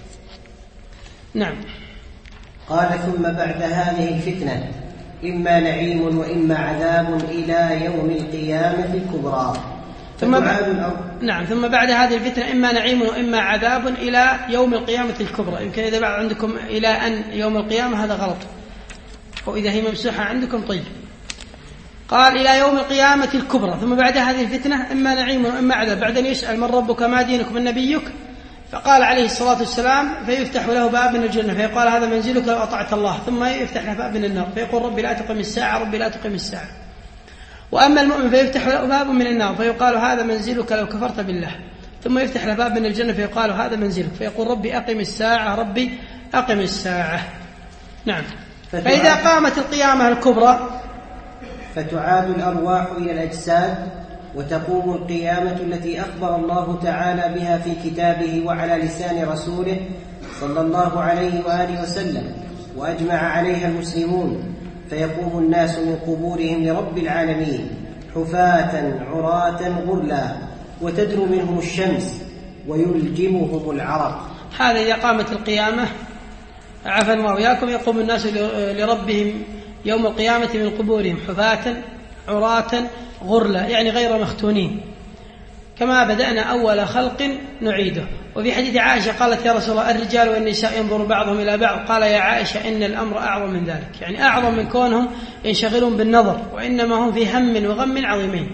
نعم. قال ثم بعد هذه الفتنة إما نعيم وإما عذاب إلى يوم القيامة الكبرى. ثم بعد نعم ثم بعد هذه الفتنة إما نعيم وإما عذاب إلى يوم القيامة الكبرى. يمكن إذا بعد عندكم إلى أن يوم القيامة هذا غلط، وإذا هي ممسوحة عندكم طيب. قال إلى يوم القيامة الكبرى. ثم بعد هذه الفتنة إما نعيم وإما عذاب، بعد أن يسأل من ربك ما دينك من نبيك، فقال عليه الصلاة والسلام فيفتح له باب من الجنة فيقال هذا منزلك لو أطعت الله، ثم يفتح له باب من النار فيقول ربي لا تقم الساعة ربي لا تقم الساعة. وأما المؤمن فيفتح له باب من النار فيقال هذا منزلك لو كفرت بالله، ثم يفتح له باب من الجنة فيقال هذا منزلك فيقول ربي أقم الساعة ربي أقم الساعة. نعم. فإذا قامت القيامة الكبرى فتعاد الأرواح إلى الأجساد، وتقوم القيامة التي أخبر الله تعالى بها في كتابه وعلى لسان رسوله صلى الله عليه وآله وسلم، وأجمع عليها المسلمون، فيقوم الناس من قبورهم لرب العالمين حفاة عراة غرلا، وتدنو منهم الشمس ويلجمهم العرق. هذا إذا قامت القيامة عفوا وإياكم يقوم الناس لربهم يوم القيامة من قبورهم حفاة عراة غرلا، يعني غير مختونين، كما بدأنا أول خلق نعيده. وفي حديث عائشة قالت يا رسول الله الرجال والنساء ينظر بعضهم إلى بعض، قال يا عائشة إن الأمر أعظم من ذلك، يعني أعظم من كونهم ينشغلون بالنظر، وإنما هم في هم وغم عظيمين.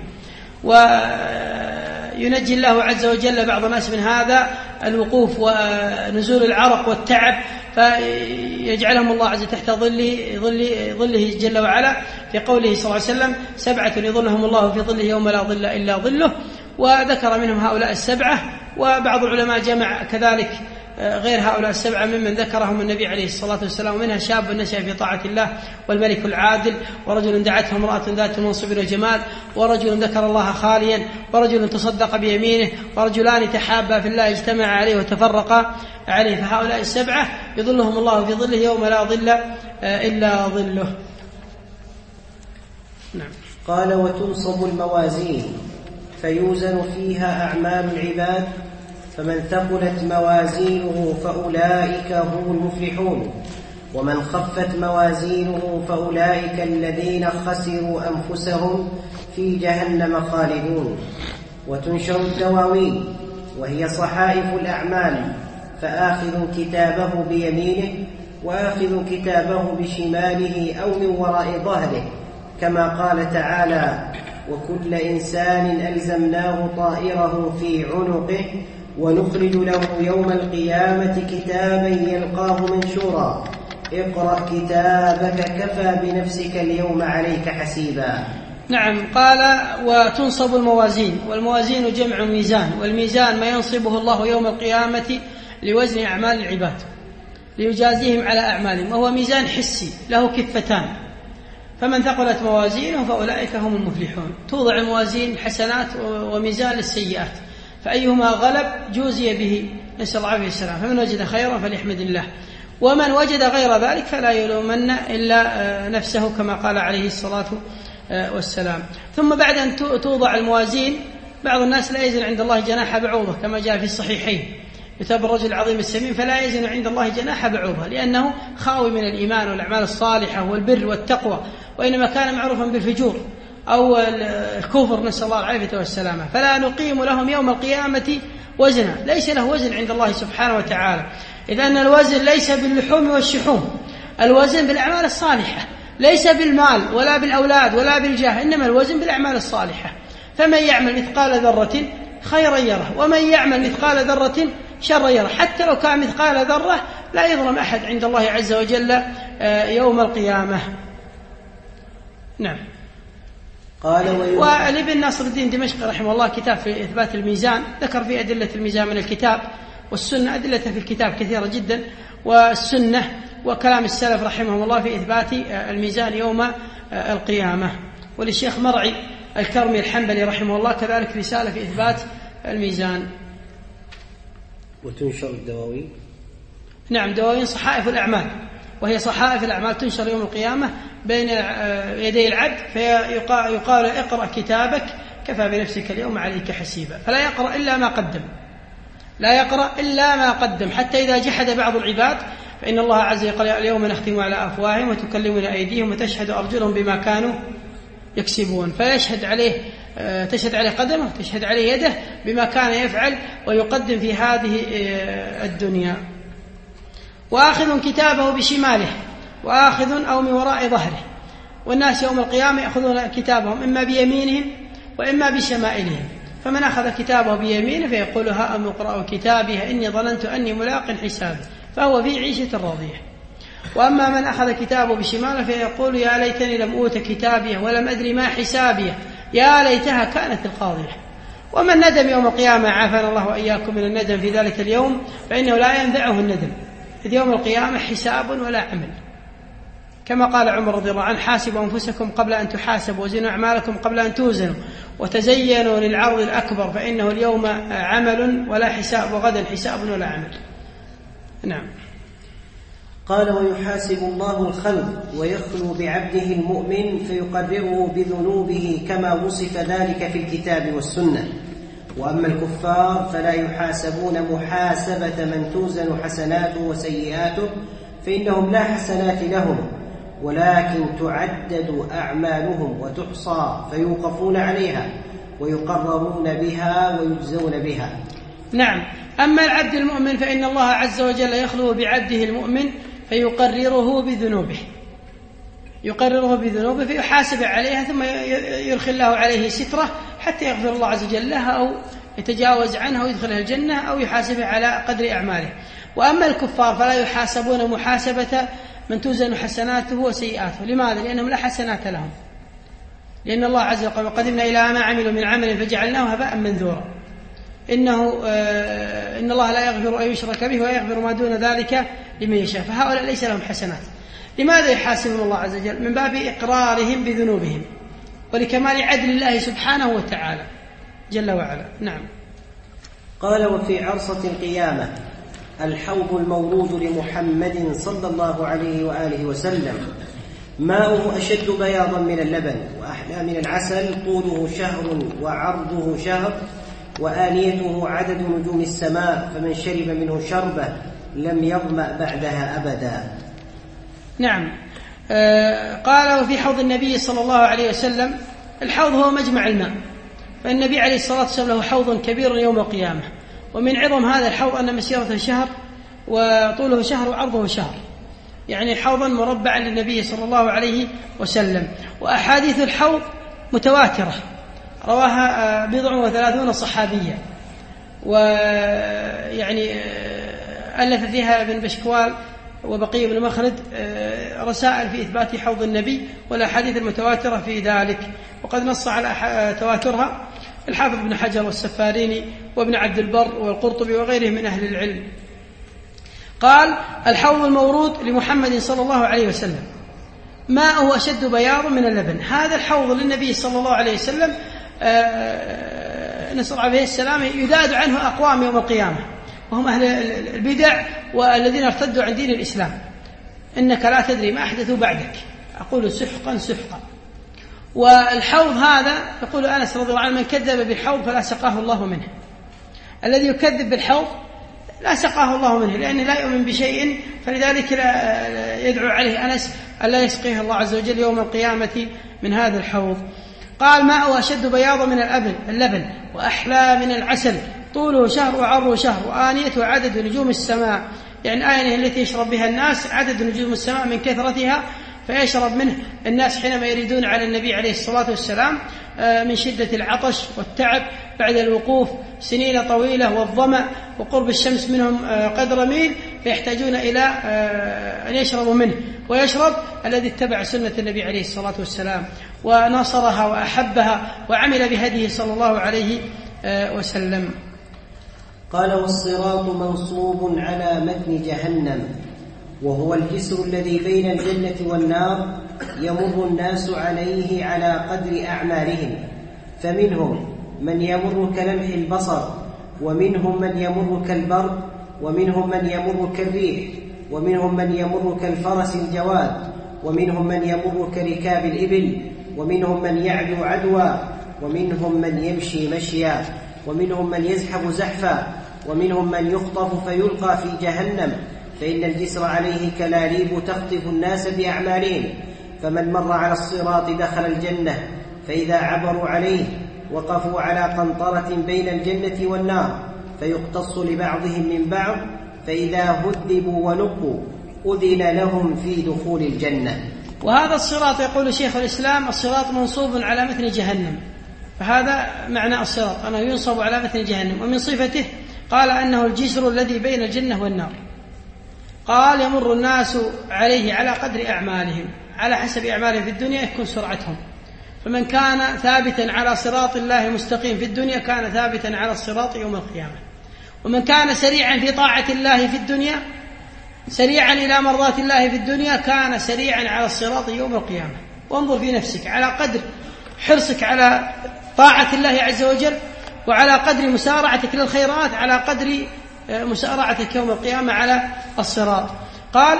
وينجي الله عز وجل بعض الناس من هذا الوقوف ونزول العرق والتعب، فيجعلهم الله عز وجل تحت ظله, ظله, ظله جل وعلا، في قوله صلى الله عليه وسلم سبعة يظلهم الله في ظله يوم لا ظل إلا ظله، وذكر منهم هؤلاء السبعة. وبعض العلماء جمع كذلك غير هؤلاء السبعة ممن ذكرهم النبي عليه الصلاة والسلام، ومنها شاب نشأ في طاعة الله والملك العادل، ورجل دعته امرأة ذات منصب وجمال، ورجل ذكر الله خاليا، ورجل تصدق بيمينه، ورجلان تحابا في الله اجتمع عليه وتفرقا عليه. فهؤلاء السبعة يظلهم الله في ظله يوم لا ظل إلا ظله. نعم. قال وتنصب الموازين فيوزن فيها أعمال العباد، فمن ثقلت موازينه فأولئك هم المفلحون، ومن خفت موازينه فأولئك الذين خسروا أنفسهم في جهنم خالدون. وتنشر الدواوين وهي صحائف الأعمال، فآخذ كتابه بيمينه وآخذ كتابه بشماله أو من وراء ظهره، كما قال تعالى وكل إنسان ألزمناه طائره في عنقه ونخرج له يوم القيامة كتابا يلقاه منشورا اقرأ كتابك كفى بنفسك اليوم عليك حسيبا. نعم. قال وتنصب الموازين، والموازين جمع ميزان، والميزان ما ينصبه الله يوم القيامة لوزن أعمال العباد ليجازيهم على أعمالهم، وهو ميزان حسي له كفتان، فمن ثقلت موازينه فأولئك هم المفلحون. توضع الموازين الحسنات وميزان السيئات، فأيهما غلب جوزي به، نسأل الله عليه السلام. فمن وجد خيرا فليحمد الله، ومن وجد غير ذلك فلا يلومن إلا نفسه، كما قال عليه الصلاة والسلام. ثم بعد أن توضع الموازين، بعض الناس لا يزن عند الله جناح بعوضة، كما جاء في الصحيحين يتاب الرجل العظيم السمين فلا يزن عند الله جناح بعوضة، لأنه خاوي من الإيمان والأعمال الصالحة والبر والتقوى، وإنما كان معروفا بالفجور أو الكفر، نسأل الله العافية والسلامة. فلا نقيم لهم يوم القيامة وزنا، ليس له وزن عند الله سبحانه وتعالى، إذ أن الوزن ليس باللحوم والشحوم، الوزن بالأعمال الصالحة، ليس بالمال ولا بالأولاد ولا بالجاه، إنما الوزن بالأعمال الصالحة. فمن يعمل مثقال ذرة خيرا يره، ومن يعمل مثقال ذرة شرا يره، حتى لو كان مثقال ذرة لا يظلم أحد عند الله عز وجل يوم القيامة. نعم. قال ولابن ناصر الدين دمشقي رحمه الله كتاب في إثبات الميزان، ذكر في أدلة الميزان من الكتاب والسنة، أدلة في الكتاب كثيرة جدا والسنة وكلام السلف رحمهم الله في إثبات الميزان يوم القيامة. وللشيخ مرعي الكرمي الحنبلي رحمه الله كذلك رسالة في إثبات الميزان. وتنشر الدواوين. نعم، دواوين صحائف الأعمال، وهي صحائف الأعمال تنشر يوم القيامة بين يدي العبد، فيقال اقرأ كتابك كفى بنفسك اليوم عليك حسيبا، فلا يقرأ إلا ما قدم، لا يقرأ إلا ما قدم، حتى إذا جحد بعض العباد فإن الله عز وجل قال اليوم نختم على أفواههم وتكلمنا أيديهم وتشهد أرجلهم بما كانوا يكسبون، فيشهد عليه تشهد عليه قدمه، تشهد عليه يده بما كان يفعل ويقدم في هذه الدنيا. وآخذ كتابه بشماله وآخذ أو من وراء ظهره، والناس يوم القيامة يأخذون كتابهم إما بيمينهم وإما بشمائلهم، فمن أخذ كتابه بيمينه فيقول ها أم اقرأوا كتابي إني ظننت أني ملاق حسابي، فهو في عيشة راضية. وأما من أخذ كتابه بشماله فيقول يا ليتني لم أوت كتابيه ولم أدري ما حسابيه يا ليتها كانت القاضية. ومن ندم يوم القيامة عافانا الله وإياكم من الندم في ذلك اليوم فإنه لا ينفعه الندم، إذ يوم القيامة حساب ولا عمل، كما قال عمر رضي الله عنه حاسبوا أنفسكم قبل أن تحاسبوا وزنوا أعمالكم قبل أن توزنوا وتزينوا للعرض الأكبر فإنه اليوم عمل ولا حساب وغدا حساب ولا عمل. نعم. قال ويحاسب الله الخلق ويخلو بعبده المؤمن فيقرره بذنوبه كما وصف ذلك في الكتاب والسنة. وأما الكفار فلا يحاسبون محاسبة من توزن حسناته وسيئاته، فإنهم لا حسنات لهم ولكن تعدد أعمالهم وتحصى فيوقفون عليها ويقررون بها ويجزون بها. نعم. أما العبد المؤمن فإن الله عز وجل يخلو بعبده المؤمن فيقرره بذنوبه، يقرره بذنوبه فيحاسب عليها ثم يرخي الله عليه ستره حتى يغفر الله عز وجل لها أو يتجاوز عنها ويدخلها الجنة أو يحاسبها على قدر أعماله. وأما الكفار فلا يحاسبون محاسبة من توزن حسناته وسيئاته. لماذا؟ لأنهم لا حسنات لهم، لأن الله عز وجل وقدمنا إلى ما عملوا من عمل فجعلناه هباء منثورا. إنه آه إن الله لا يغفر أن يشرك به ويغفر ما دون ذلك لمن يشاء، فهؤلاء ليس لهم حسنات. لماذا يحاسبهم الله عز وجل؟ من باب إقرارهم بذنوبهم ولكمال عدل الله سبحانه وتعالى جل وعلا. نعم. قال وفي عرصة القيامة الحوض المورود لمحمد صلى الله عليه وآله وسلم ماؤه أشد بياضا من اللبن وأحلى من العسل، طوله شهر وعرضه شهر، وآنيته عدد نجوم السماء، فمن شرب منه شربة لم يظمأ بعدها أبدا. نعم. آه قال وفي حوض النبي صلى الله عليه وسلم، الحوض هو مجمع الماء، فالنبي عليه الصلاة والسلام له حوض كبير يوم القيامة، ومن عظم هذا الحوض أن مسيرته شهر وطوله شهر وعرضه شهر، يعني حوضا مربعا للنبي صلى الله عليه وسلم. وأحاديث الحوض متواترة رواها بضع وثلاثون صحابية، ويعني ألف فيها ابن بشكوال وبقي بن مخلد رسائل في إثبات حوض النبي والأحاديث المتواترة في ذلك، وقد نص على تواترها الحافظ ابن حجر والسفاريني وابن عبد البر والقرطبي وغيرهم من أهل العلم. قال الحوض المورود لمحمد صلى الله عليه وسلم ماءه أشد بياض من اللبن. هذا الحوض للنبي صلى الله عليه وسلم نسأل عليه السلام يذاد عنه أقوام يوم القيامة وهم أهل البدع والذين ارتدوا عن دين الإسلام، إنك لا تدري ما أحدثوا بعدك، أقول سحقا سحقا. والحوض هذا يقول أنس رضي الله عنه من كذب بالحوض فلا سقاه الله منه. الذي يكذب بالحوض لا سقاه الله منه، لأنه لا يؤمن بشيء، فلذلك لا يدعو عليه أنس ألا يسقيه الله عز وجل يوم القيامة من هذا الحوض. قال ماءه أشد بياضا من اللبن وأحلى من العسل، طوله شهر وعرضه شهر، وآنيته عدد نجوم السماء، يعني آية التي يشرب بها الناس عدد نجوم السماء من كثرتها فيشرب منه الناس حينما يريدون على النبي عليه الصلاة والسلام من شدة العطش والتعب بعد الوقوف سنين طويلة والظمأ وقرب الشمس منهم قدر ميل، فيحتاجون إلى أن يشربوا منه، ويشرب الذي اتبع سنة النبي عليه الصلاة والسلام ونصرها وأحبها وعمل بهديه صلى الله عليه وسلم. قال: والصراط منصوب على متن جهنم، وهو الجسر الذي بين الجنة والنار، يمر الناس عليه على قدر أعمالهم، فمنهم من يمر كلمح البصر، ومنهم من يمر كالبرق، ومنهم من يمر كالريح، ومنهم من يمر كالفرس الجواد، ومنهم من يمر كركاب الإبل، ومنهم من يعدو عدوا، ومنهم من يمشي مشيا، ومنهم من يزحف زحفا، ومنهم من يخطف فيلقى في جهنم، فإن الجسر عليه كلاليب تخطف الناس بأعمالهم، فمن مر على الصراط دخل الجنة، فإذا عبروا عليه وقفوا على قنطرة بين الجنة والنار، فيقتص لبعضهم من بعض، فإذا هذبوا ونقوا أذن لهم في دخول الجنة. وهذا الصراط يقول شيخ الإسلام الصراط منصوب على متن جهنم، فهذا معنى الصراط أنه ينصب على متن جهنم. ومن صفته قال أنه الجسر الذي بين الجنة والنار. قال: يمر الناس عليه على قدر أعمالهم، على حسب أعمالهم في الدنيا يكون سرعتهم، فمن كان ثابتا على صراط الله مستقيم في الدنيا كان ثابتا على الصراط يوم القيامة، ومن كان سريعا في طاعة الله في الدنيا سريعا إلى مرضات الله في الدنيا كان سريعا على الصراط يوم القيامة. وانظر في نفسك على قدر حرصك على طاعة الله عز وجل وعلى قدر مسارعتك للخيرات على قدر مسارعتك يوم القيامة على الصراط. قال: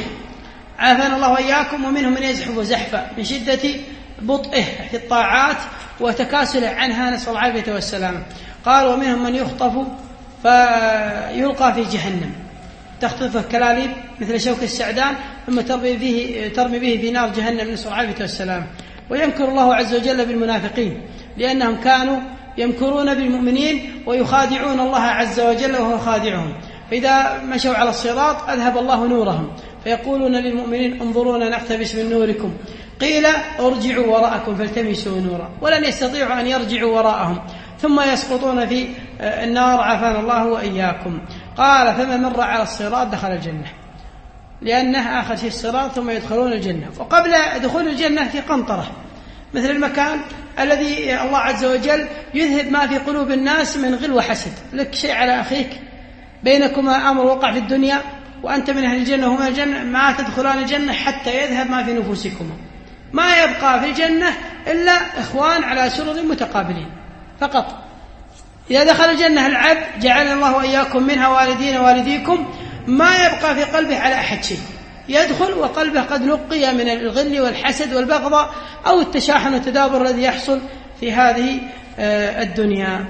عافانا الله وإياكم. ومنهم من يزحف زحفا من شدة بطئه في الطاعات وتكاسله عنها، نسأل الله العافية والسلامة. قال: ومنهم من يخطف فيلقى في جهنم، تخطفه كلاليب مثل شوك السعدان ثم ترمي به, ترمي به في نار جهنم، نسأل الله العافية والسلامة. ويمكر الله عز وجل بالمنافقين لأنهم كانوا يمكرون بالمؤمنين ويخادعون الله عز وجل وهو خادعهم، فإذا مشوا على الصراط أذهب الله نورهم، فيقولون للمؤمنين: انظرونا نقتبس من نوركم، قيل: ارجعوا وراءكم فالتمسوا نورا، ولن يستطيعوا أن يرجعوا وراءهم، ثم يسقطون في النار، عافانا الله وإياكم. قال: فمن مر على الصراط دخل الجنة، لأنه آخر شيء الصراط ثم يدخلون الجنة. وقبل دخول الجنة في قنطرة مثل المكان الذي الله عز وجل يذهب ما في قلوب الناس من غل وحسد، لك شيء على أخيك بينكما أمر وقع في الدنيا وأنت من أهل الجنة وهم الجنة، ما تدخلان الجنة حتى يذهب ما في نفوسكما، ما يبقى في الجنة إلا إخوان على سرر متقابلين فقط. إذا دخل الجنة العبد جعلنا الله وإياكم منها والدين والديكم، ما يبقى في قلبه على أحد شيء، يدخل وقلبه قد نقي من الغل والحسد والبغضاء أو التشاحن والتدابر الذي يحصل في هذه الدنيا.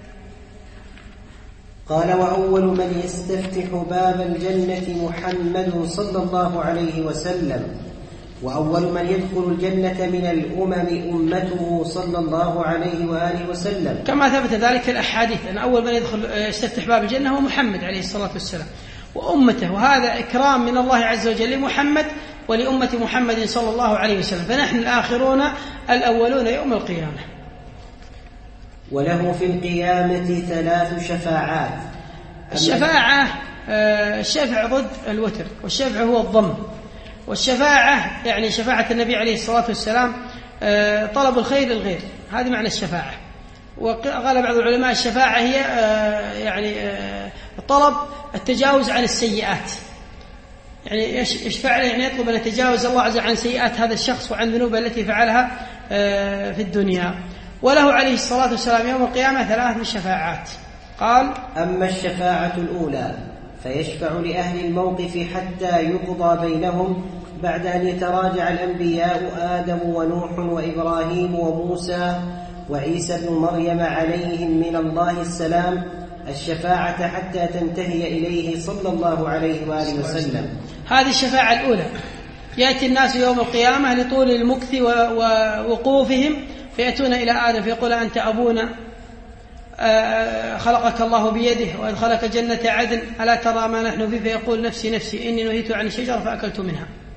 قال: وأول من يستفتح باب الجنة محمد صلى الله عليه وسلم، وأول من يدخل الجنة من الأمم أمته صلى الله عليه وآله وسلم، كما ثبت ذلك في الأحاديث أن أول من يدخل يستفتح باب الجنة هو محمد عليه الصلاة والسلام وأمته، وهذا إكرام من الله عز وجل لمحمد ولأمة محمد صلى الله عليه وسلم، فنحن الآخرون الأولون يوم القيامة. وله في القيامة ثلاث شفاعات. الشفاعة الشفع ضد الوتر، والشفع هو الضم، والشفاعة يعني شفاعة النبي عليه الصلاة والسلام طلب الخير للغير، هذه معنى الشفاعة. وقال بعض العلماء الشفاعة هي يعني طلب التجاوز عن السيئات، يعني يشفع يعني يطلب أن يتجاوز الله عز وجل عن سيئات هذا الشخص وعن ذنوبه التي فعلها في الدنيا. وله عليه الصلاة والسلام يوم القيامة ثلاث شفاعات. قال: أما الشفاعة الأولى فيشفع لأهل الموقف حتى يقضى بينهم بعد أن يتراجع الأنبياء آدم ونوح وإبراهيم وموسى وعيسى بن مريم عليهم من الله السلام الشفاعة حتى تنتهي إليه صلى الله عليه وآله وسلم. هذه الشفاعة الأولى، يأتي الناس يوم القيامة لطول المكث ووقوفهم فيأتون إلى آدم فيقول: أنت أبونا، خلقك الله بيده وأدخلك جنة عدن، ألا ترى ما نحن فيه؟ فيقول: نفسي نفسي إني نهيت عن الشجرة فأكلت منها.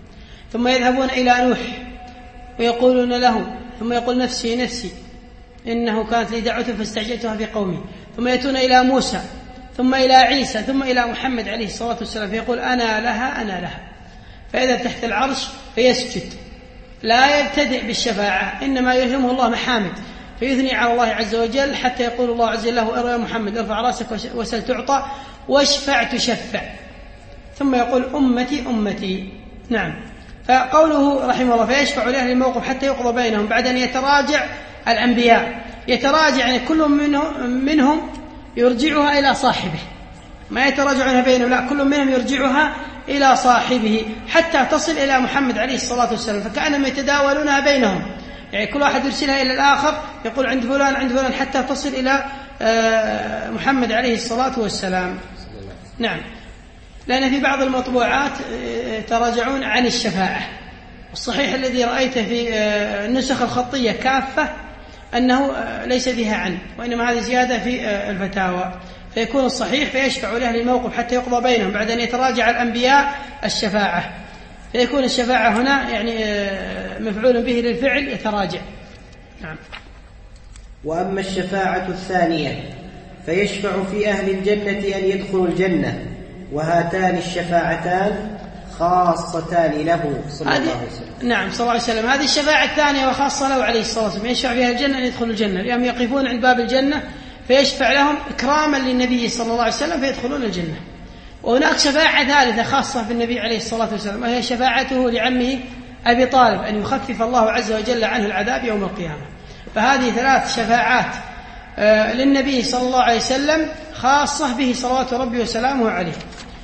ثم يذهبون إلى نوح ويقولون له، ثم يقول نفسي نفسي إنه كانت لي دعوة فاستعجلتها في قومي، ثم يأتون إلى موسى ثم إلى عيسى ثم إلى محمد عليه الصلاة والسلام فيقول أنا لها أنا لها، فإذا تحت العرش فيسجد، لا يبتدئ بالشفاعة، إنما يلهمه الله محامد فيثني على الله عز وجل حتى يقول الله عز وجل له يا محمد ارفع راسك وسل تعطى واشفع تشفع، ثم يقول أمتي أمتي. نعم. فقوله رحمه الله فيشفع لأهل الموقف حتى يقضى بينهم بعد أن يتراجع الأنبياء، يتراجع يعني كل منهم, منهم يرجعها إلى صاحبه، ما يتراجعون بينهم، لا كل منهم يرجعها إلى صاحبه حتى تصل إلى محمد عليه الصلاة والسلام، فكأنهم يتداولونها بينهم، يعني كل واحد يرسلها إلى الآخر يقول عند فلان عند فلان حتى تصل إلى محمد عليه الصلاة والسلام. نعم. لأن في بعض المطبوعات تراجعون عن الشفاعة، والصحيح الذي رأيته في النسخ الخطية كافة أنه ليس فيها عن، وإنما هذه زيادة في الفتاوى، فيكون الصحيح فيشفع لأهل الموقف حتى يقضى بينهم بعد أن يتراجع الأنبياء الشفاعة، فيكون الشفاعة هنا يعني مفعول به للفعل يتراجع. نعم. وأما الشفاعة الثانية فيشفع في أهل الجنة أن يدخلوا الجنة، وهاتان الشفاعتان خاصتان له صلى الله عليه وسلم. نعم صلى الله عليه وسلم. هذه الشفاعة الثانية وخاصة له عليه الصلاة والسلام، يشفع فيها الجنة أن يدخلوا الجنة، لأنهم يقفون عند باب الجنة فيشفع لهم إكراما للنبي صلى الله عليه وسلم فيدخلون الجنة. وهناك شفاعة ثالثة خاصة بالنبي عليه الصلاة والسلام، وهي شفاعته لعمه أبي طالب أن يخفف الله عز وجل عنه العذاب يوم القيامة. فهذه ثلاث شفاعات للنبي صلى الله عليه وسلم خاصة به صلوات ربي وسلامه عليه.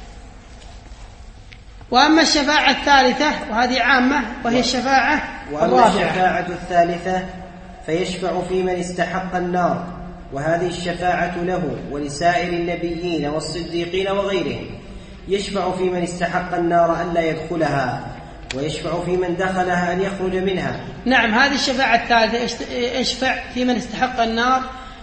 وأما الشفاعة الثالثة وهذه عامة وهي الشفاعة الرابعة. وأما الشفاعة الثالثة فيشفع في من استحق النار، وهذه الشفاعة له ولسائر النبيين والصديقين وغيرهم. يشفع في من استحق النار أن لا يدخلها، ويشفع في من دخلها أن يخرج منها. نعم. هذه الشفاعة الثالثة يشفع في من استحق النار،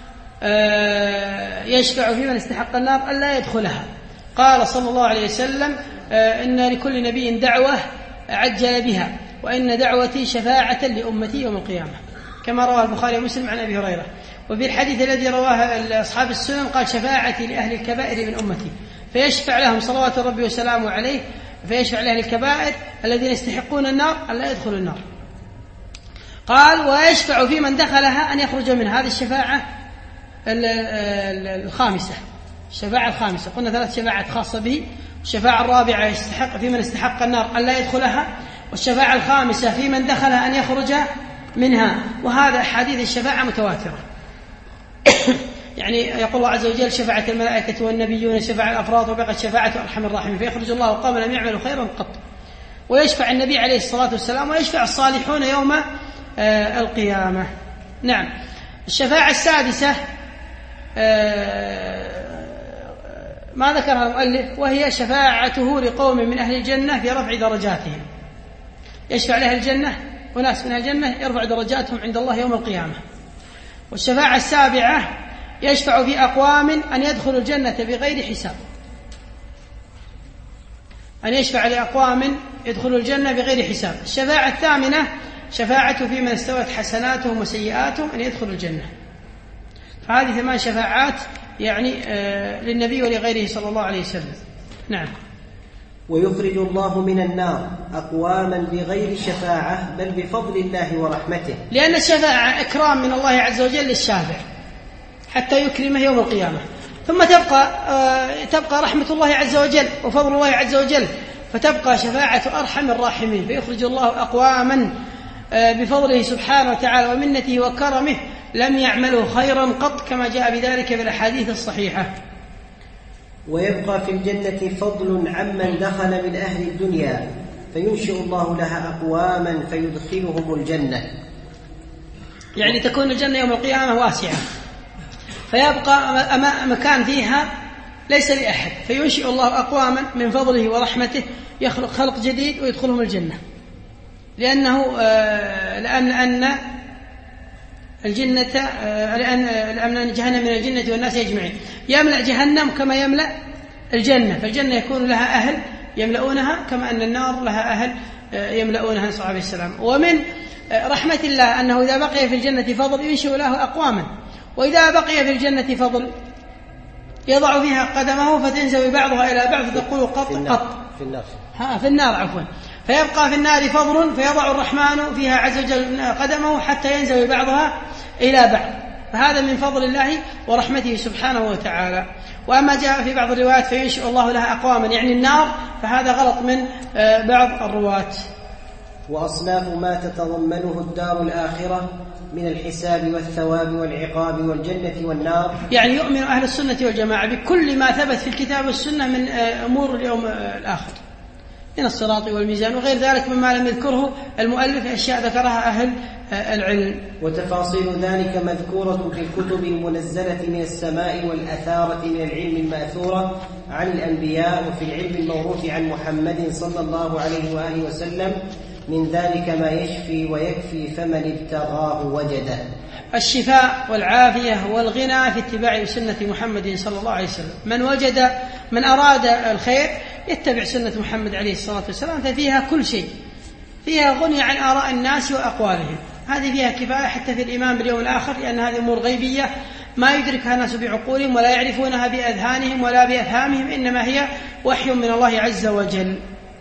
يشفع في من استحق النار أن لا يدخلها. قال صلى الله عليه وسلم إن لكل نبي دعوة عجل بها، وإن دعوتي شفاعة لأمتي يوم القيامة، كما رواه البخاري ومسلم عن أبي هريرة. وفي الحديث الذي رواه أصحاب السنن قال شفاعتي لأهل الكبائر من أمتي، فيشفع لهم صلوات ربي وسلامه عليه، فيشفع لأهل الكبائر الذين يستحقون النار أن لا يدخلوا النار. قال ويشفع في من دخلها أن يخرج منها. هذه الشفاعة الخامسة، الشفاعة الخامسة. قلنا ثلاث شفاعات خاصة به، الشفاعة الرابعة يستحق في من استحق النار أن لا يدخلها، والشفاعة الخامسة في من دخلها أن يخرج منها. وهذا أحاديث الشفاعة متواترة. يعني يقول الله عز وجل شفاعة الملائكة والنبيون، شفاعة الأفراد، وبقت شفاعة أرحم الراحمين، فيخرج الله قوما لم يعملوا خيرا قط. ويشفع النبي عليه الصلاة والسلام، ويشفع الصالحون يوم آه القيامة. نعم. الشفاعة السادسة آه ما ذكرها المؤلف، وهي شفاعته لقوم من أهل الجنة في رفع درجاتهم. يشفع لأهل الجنة وناس من أهل الجنة يرفع درجاتهم عند الله يوم القيامة. والشفاعة السابعة يشفع في أقوام أن يدخلوا الجنة بغير حساب، أن يشفع لأقوام يدخلوا الجنة بغير حساب. الشفاعة الثامنة شفاعته في من استوت حسناتهم وسيئاتهم أن يدخلوا الجنة. فهذه ثمان شفاعات يعني آه للنبي ولغيره صلى الله عليه وسلم. نعم. ويخرج الله من النار أقواما بغير شفاعة بل بفضل الله ورحمته، لأن الشفاعة إكرام من الله عز وجل للشافع حتى يكرمه يوم القيامة، ثم تبقى آه تبقى رحمة الله عز وجل وفضل الله عز وجل، فتبقى شفاعة أرحم الراحمين، فيخرج الله أقواما آه بفضله سبحانه وتعالى ومنته وكرمه لم يعملوا خيرا قط، كما جاء بذلك في الأحاديث الصحيحة. ويبقى في الجنة فضل عمن دخل من أهل الدنيا، فينشئ الله لها أقواما فيدخلهم الجنة، يعني تكون الجنة يوم القيامة واسعة، فيبقى مكان فيها ليس لأحد، فينشئ الله أقواما من فضله ورحمته يخلق خلق جديد ويدخلهم الجنة، لأنه لأن أن الجنة لأن لأن جهنم من الجنة والناس يجمعين، يملأ جهنم كما يملأ الجنة، فالجنة يكون لها أهل يملؤونها كما أن النار لها أهل يملؤونها صلى الله عليه وسلم. ومن رحمة الله أنه إذا بقي في الجنة فضل ينشئ له أقواما، وإذا بقي في الجنة فضل يضع فيها قدمه فتنزوي بعضها إلى بعض فتقول قط قط في النار ها في النار عفوا فيبقى في النار فضل فيضع الرحمن فيها عز وجل قدمه حتى ينزوي بعضها إلى بعض، فهذا من فضل الله ورحمته سبحانه وتعالى. وأما جاء في بعض الروايات فينشئ الله لها أقواما يعني النار، فهذا غلط من بعض الرواة. وأصناف ما تتضمنه الدار الآخرة من الحساب والثواب والعقاب والجنة والنار، يعني يؤمن أهل السنة والجماعة بكل ما ثبت في الكتاب والسنة من أمور اليوم الآخر من الصراط والميزان وغير ذلك مما لم يذكره المؤلف، أشياء ذكرها أهل العلم. وتفاصيل ذلك مذكورة في الكتب المنزلة من السماء والأثارة من العلم المأثورة عن الأنبياء، وفي العلم الموروث عن محمد صلى الله عليه وآله وسلم، من ذلك ما يشفي ويكفي فمن ابتغاه وجده. الشفاء والعافية والغنى في اتباع سنة محمد صلى الله عليه وسلم. من وجد من أراد الخير يتبع سنة محمد عليه الصلاة والسلام، ففيها كل شيء، فيها غني عن آراء الناس وأقوالهم، هذه فيها كفاية حتى في الإيمان باليوم الآخر، لأن هذه أمور غيبية ما يدركها الناس بعقولهم ولا يعرفونها بأذهانهم ولا بأفهامهم، إنما هي وحي من الله عز وجل.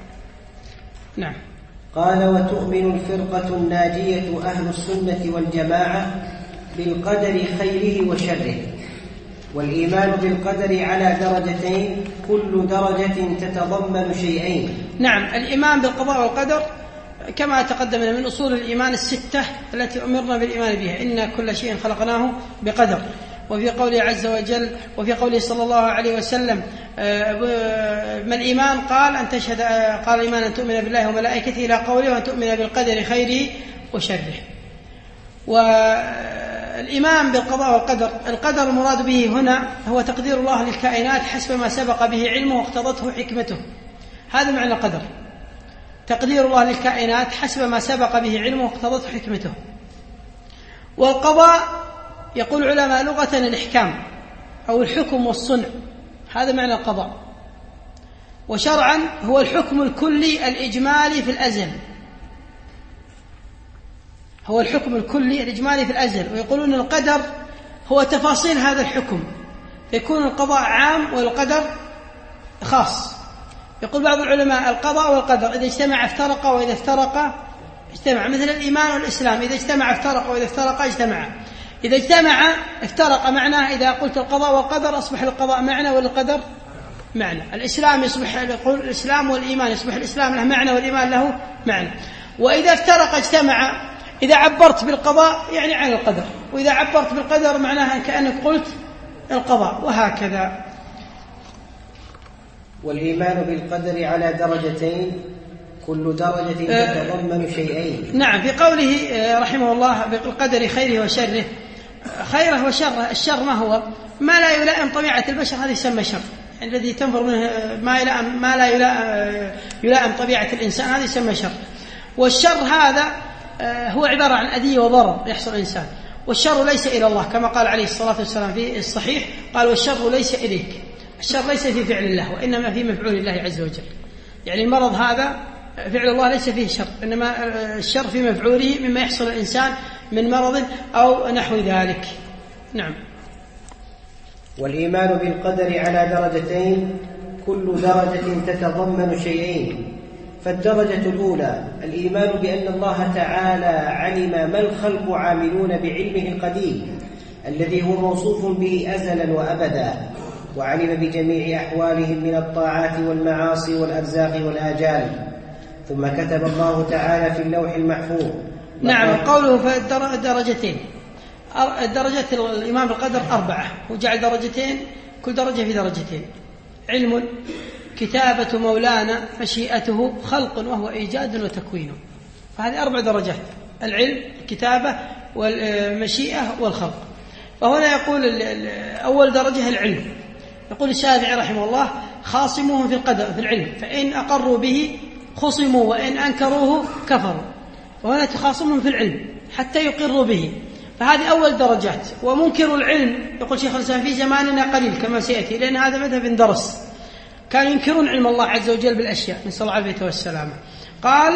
نعم. قال: وتؤمن الفرقة الناجية أهل السنة والجماعة بالقدر خيره وشره. والإيمان بالقدر على درجتين، كل درجة تتضمن شيئين. نعم، الإيمان بالقضاء والقدر كما تقدمنا من أصول الإيمان الستة التي أمرنا بالإيمان بها، إن كل شيء خلقناه بقدر. وفي قوله عز وجل وفي قوله صلى الله عليه وسلم ما الإيمان؟ قال أن تشهد قال الإيمان أن تؤمن بالله وملائكته إلى قوله وأن تؤمن بالقدر خيره وشره. والإيمان بالقضاء والقدر، القدر المراد به هنا هو تقدير الله للكائنات حسب ما سبق به علمه واقتضته حكمته، هذا معنى القدر، تقدير الله للكائنات حسب ما سبق به علمه واقتضته حكمته. والقضاء يقول العلماء لغة الإحكام أو الحكم والصنع، هذا معنى القضاء. وشرعا هو الحكم الكلي الإجمالي في الأزل، هو الحكم الكلي الإجمالي في الأزل. ويقولون القدر هو تفاصيل هذا الحكم، فيكون القضاء عام والقدر خاص. يقول بعض العلماء القضاء والقدر إذا اجتمع افترقا وإذا افترقا اجتمع، مثل الإيمان والإسلام إذا اجتمع افترقا وإذا افترقا اجتمع. إذا اجتمع افترق معناه إذا قلت القضاء والقدر أصبح القضاء معنى والقدر معنى. الإسلام يصبح الإسلام والإيمان يصبح الإسلام له معنى والإيمان له معنى. وإذا افترق اجتمع، إذا عبرت بالقضاء يعني عن القدر، وإذا عبرت بالقدر معناها كأنك قلت القضاء، وهكذا. والإيمان بالقدر على درجتين، كل درجة تتضمن شيئين. نعم، في قوله رحمه الله بالقدر خيره وشره، خيره وشره، الشر ما هو؟ ما لا يلائم طبيعة البشر، هذا يسمى شر، يعني الذي تنفر منه ما, يلائم ما لا يلائم, يلائم طبيعة الإنسان، هذا يسمى شر. والشر هذا هو عبارة عن أذية وضرر يحصل الإنسان، والشر ليس إلى الله كما قال عليه الصلاة والسلام في الصحيح، قال والشر ليس إليك، الشر ليس في فعل الله وإنما في مفعول الله عز وجل. يعني المرض هذا فعل الله ليس فيه شر، إنما الشر في مفعوله مما يحصل الإنسان من مرض أو نحو ذلك. نعم. والإيمان بالقدر على درجتين، كل درجة تتضمن شيئين. فالدرجة الأولى الإيمان بأن الله تعالى علم ما الخلق عاملون بعلمه القديم الذي هو موصوف به أزلا وأبدا، وعلم بجميع أحوالهم من الطاعات والمعاصي والأرزاق والآجال، ثم كتب الله تعالى في اللوح المحفوظ. نعم، قوله فالدرجتين، درجة الإيمان بالقدر أربعة، وجعل درجتين كل درجة في درجتين: علم، كتابة مولانا، مشيئته، خلق وهو إيجاد وتكوين. فهذه أربع درجات: العلم، الكتابة، والمشيئة، والخلق. فهنا يقول أول درجة العلم، يقول الشافعي رحمه الله خاصموهم في القدر في العلم، فإن أقروا به خصموا وإن أنكروه كفروا. وهنا تخاصمهم في العلم حتى يقروا به، فهذه أول درجات. ومنكر العلم يقول شيخ الإسلام في زماننا قليل كما سيأتي، لأن هذا مذهب درس، كانوا ينكرون علم الله عز وجل بالأشياء، نسأل الله العافية والسلامة. قال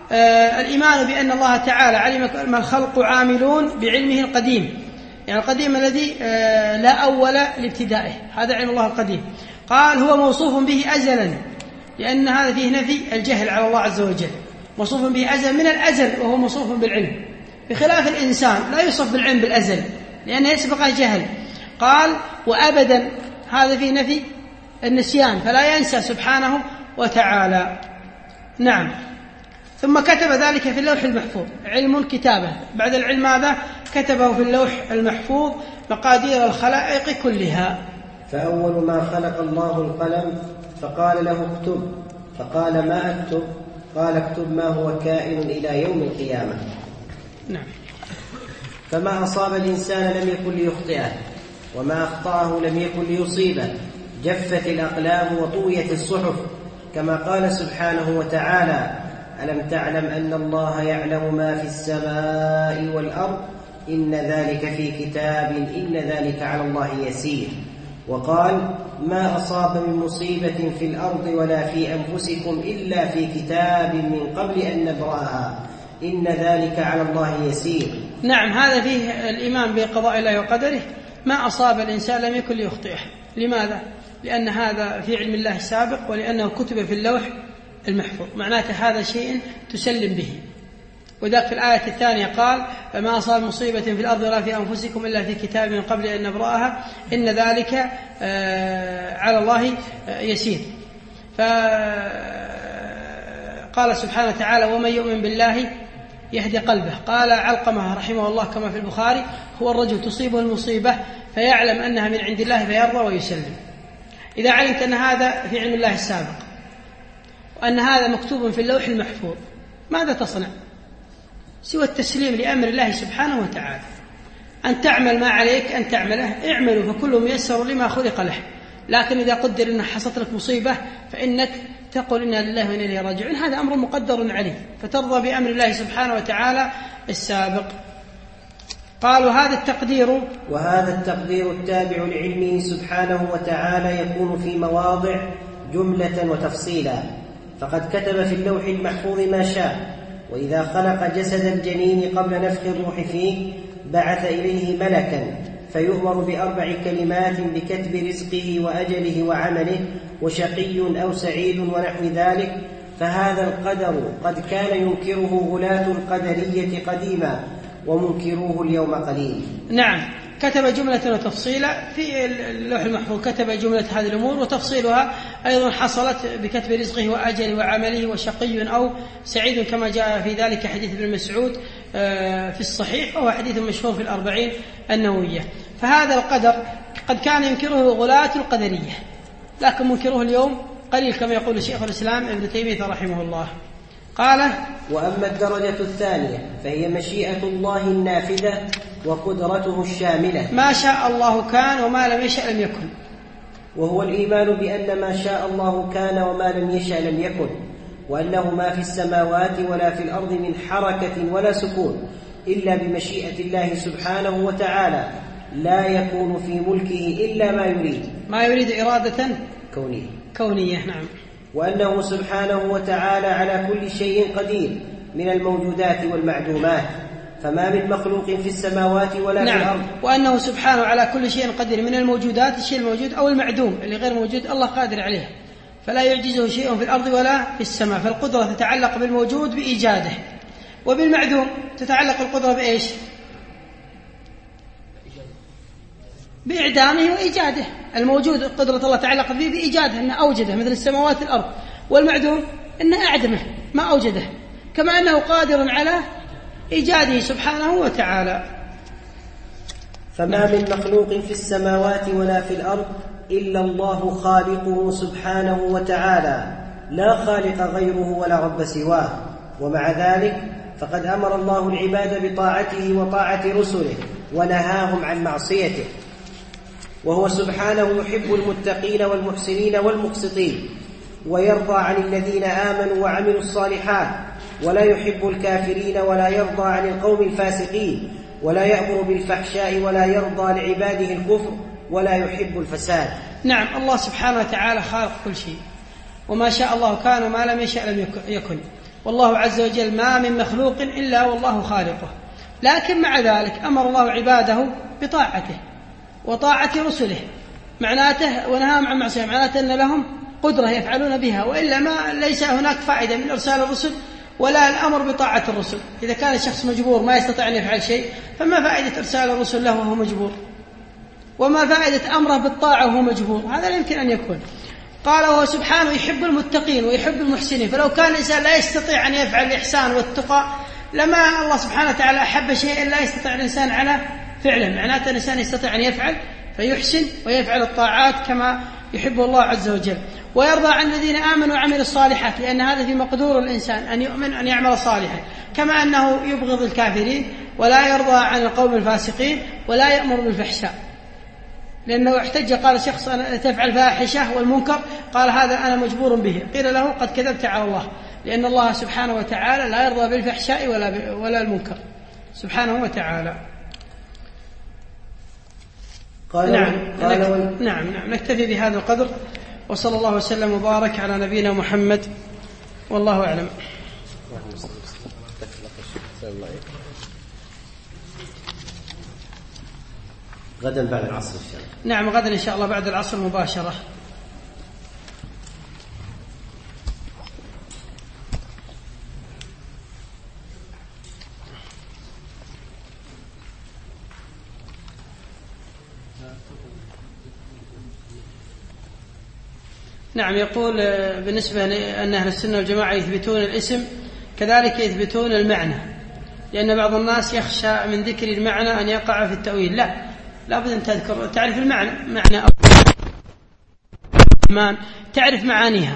آه الإيمان بأن الله تعالى علم ما الخلق عاملون بعلمه القديم، يعني القديم الذي آه لا أول لابتدائه، هذا علم الله القديم. قال هو موصوف به أزلا، لأن هذا فيه نفي الجهل على الله عز وجل، موصوف به أزل من الأزل وهو موصوف بالعلم، بخلاف الإنسان لا يوصف بالعلم بالأزل لأنه يسبقه جهل. قال وأبدا، هذا فيه نفي النسيان، فلا ينسى سبحانه وتعالى. نعم. ثم كتب ذلك في اللوح المحفوظ، علم كتابة، بعد العلم هذا كتبه في اللوح المحفوظ مقادير الخلائق كلها. فأول ما خلق الله القلم فقال له اكتب، فقال ما أكتب؟ قال اكتب ما هو كائن إلى يوم القيامة. نعم. فما أصاب الإنسان لم يكن ليخطئه، وما أخطأه لم يكن ليصيبه، جفت الأقلام وطويت الصحف، كما قال سبحانه وتعالى ألم تعلم أن الله يعلم ما في السماء والأرض إن ذلك في كتاب إن ذلك على الله يسير. وقال ما أصاب من مصيبة في الأرض ولا في أنفسكم إلا في كتاب من قبل أن نبرأها إن ذلك على الله يسير. نعم، هذا فيه الإيمان بقضاء الله وقدره. ما أصاب الإنسان لم يكن ليخطئه. لماذا؟ لأن هذا في علم الله السابق، ولأنه كتب في اللوح المحفوظ، معناته هذا شيء تسلم به. وذاك في الآية الثانية قال فما أصاب مصيبة في الأرض ولا في أنفسكم إلا في كتاب من قبل أن نبرأها إن ذلك على الله يسير. فقال سبحانه وتعالى ومن يؤمن بالله يهدي قلبه. قال علقمة رحمه الله كما في البخاري هو الرجل تصيبه المصيبة فيعلم أنها من عند الله فيرضى ويسلم. إذا علمت أن هذا في علم الله السابق وأن هذا مكتوب في اللوح المحفوظ، ماذا تصنع سوى التسليم لأمر الله سبحانه وتعالى؟ أن تعمل ما عليك أن تعمله، اعملوا فكل ميسر لما خلق له. لكن إذا قدر أن حصلت لك مصيبة فإنك تقول إنا لله وإنا إليه راجعون، هذا أمر مقدر عليه، فترضى بأمر الله سبحانه وتعالى السابق. قالوا هذا التقدير وهذا التقدير التابع لعلمه سبحانه وتعالى يكون في مواضع جملة وتفصيلا، فقد كتب في اللوح المحفوظ ما شاء. وإذا خلق جسد الجنين قبل نفخ الروح فيه بعث إليه ملكا فيؤمر بأربع كلمات بكتب رزقه وأجله وعمله وشقي أو سعيد ونحو ذلك. فهذا القدر قد كان ينكره غلاة القدرية قديما ومنكروه اليوم قليل. نعم، كتب جملة وتفصيلا في اللوح المحفوظ، كتب جملة هذه الأمور وتفصيلها أيضا حصلت بكتب رزقه وأجله وعمله وشقي أو سعيد، كما جاء في ذلك حديث ابن مسعود في الصحيح، وهو حديث مشهور في الأربعين النووية. فهذا القدر قد كان ينكره غلاة القدرية، لكن منكره اليوم قليل كما يقول شيخ الإسلام ابن تيمية رحمه الله. قال وأما الدرجة الثانية فهي مشيئة الله النافذة وقدرته الشاملة، ما شاء الله كان وما لم يشأ لم يكن، وهو الإيمان بأن ما شاء الله كان وما لم يشأ لم يكن، وأنه ما في السماوات ولا في الأرض من حركة ولا سكون إلا بمشيئة الله سبحانه وتعالى، لا يكون في ملكه إلا ما يريد، ما يريد إرادة كونية كونية. نعم. وأنه سبحانه وتعالى على كل شيء قدير من الموجودات والمعدومات، فما من مخلوق في السماوات ولا نعم. في الأرض. وأنه سبحانه على كل شيء قدير من الموجودات، الشيء الموجود أو المعدوم اللي غير موجود الله قادر عليه، فلا يعجزه شيء في الأرض ولا في السماء. فالقدرة تتعلق بالموجود بإيجاده، وبالمعدوم تتعلق القدرة بإيش؟ بإعدامه وإيجاده. الموجود قدرة الله تعلق به بإيجاده، أنه أوجده مثل السماوات والأرض، والمعدوم أنه أعدمه ما أوجده، كما أنه قادر على إيجاده سبحانه وتعالى. فما من مخلوق في السماوات ولا في الأرض إلا الله خالقه سبحانه وتعالى، لا خالق غيره ولا رب سواه. ومع ذلك فقد أمر الله العباد بطاعته وطاعة رسله ونهاهم عن معصيته، وهو سبحانه يحب المتقين والمحسنين والمقسطين، ويرضى عن الذين آمنوا وعملوا الصالحات، ولا يحب الكافرين ولا يرضى عن القوم الفاسقين، ولا يأمر بالفحشاء ولا يرضى لعباده الكفر ولا يحب الفساد. نعم، الله سبحانه وتعالى خالق كل شيء، وما شاء الله كان وما لم يشأ لم يكن. والله عز وجل ما من مخلوق إلا والله خالقه، لكن مع ذلك أمر الله عباده بطاعته وطاعة رسله معناته، ونهاهم عن معصية معناته أن لهم قدرة يفعلون بها، وإلا ما ليس هناك فائدة من إرسال الرسل ولا الأمر بطاعة الرسل. إذا كان الشخص مجبور ما يستطيع أن يفعل شيء، فما فائدة إرسال الرسل له وهو مجبور؟ وما فائدة أمره بالطاعة وهو مجبور؟ هذا لا يمكن أن يكون. قال وهو سبحانه يحب المتقين ويحب المحسنين، فلو كان الإنسان لا يستطيع أن يفعل الإحسان والتقى لما الله سبحانه وتعالى أحب شيئا لا يستطيع الإنسان على فعله، معناته الإنسان يستطيع أن يفعل فيحسن ويفعل الطاعات كما يحب الله عز وجل، ويرضى عن الذين آمنوا وعملوا الصالحات، لأن هذا في مقدور الإنسان أن يؤمن أن يعمل صالحا، كما أنه يبغض الكافرين ولا يرضى عن القوم الفاسقين ولا يأمر بالفحشاء، لأنه احتج قال شخص أنا تفعل فاحشة والمنكر، قال هذا أنا مجبور به، قيل له قد كذبت على الله، لأن الله سبحانه وتعالى لا يرضى بالفحشاء ولا ولا المنكر سبحانه وتعالى. قال نعم قال نك... نعم نعم نكتفي بهذا القدر، وصلى الله وسلم وبارك على نبينا محمد، والله أعلم. غدا بعد العصر إن شاء الله. نعم غدا إن شاء الله بعد العصر مباشرة. نعم يقول بالنسبة أن أهل السنة والجماعة يثبتون الاسم كذلك يثبتون المعنى، لأن بعض الناس يخشى من ذكر المعنى أن يقع في التأويل. لا لابد أن تذكر تعرف المعنى، معنى أمان تعرف معانيها.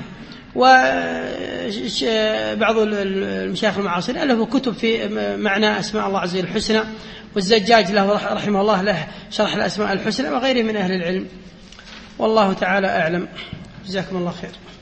وبعض المشايخ المعاصرين ألفوا كتب في معنى أسماء الله عز وجل الحسنى، والزجاج له رحمه الله له شرح الأسماء الحسنى، وغيره من أهل العلم، والله تعالى أعلم. جزاكم الله خير.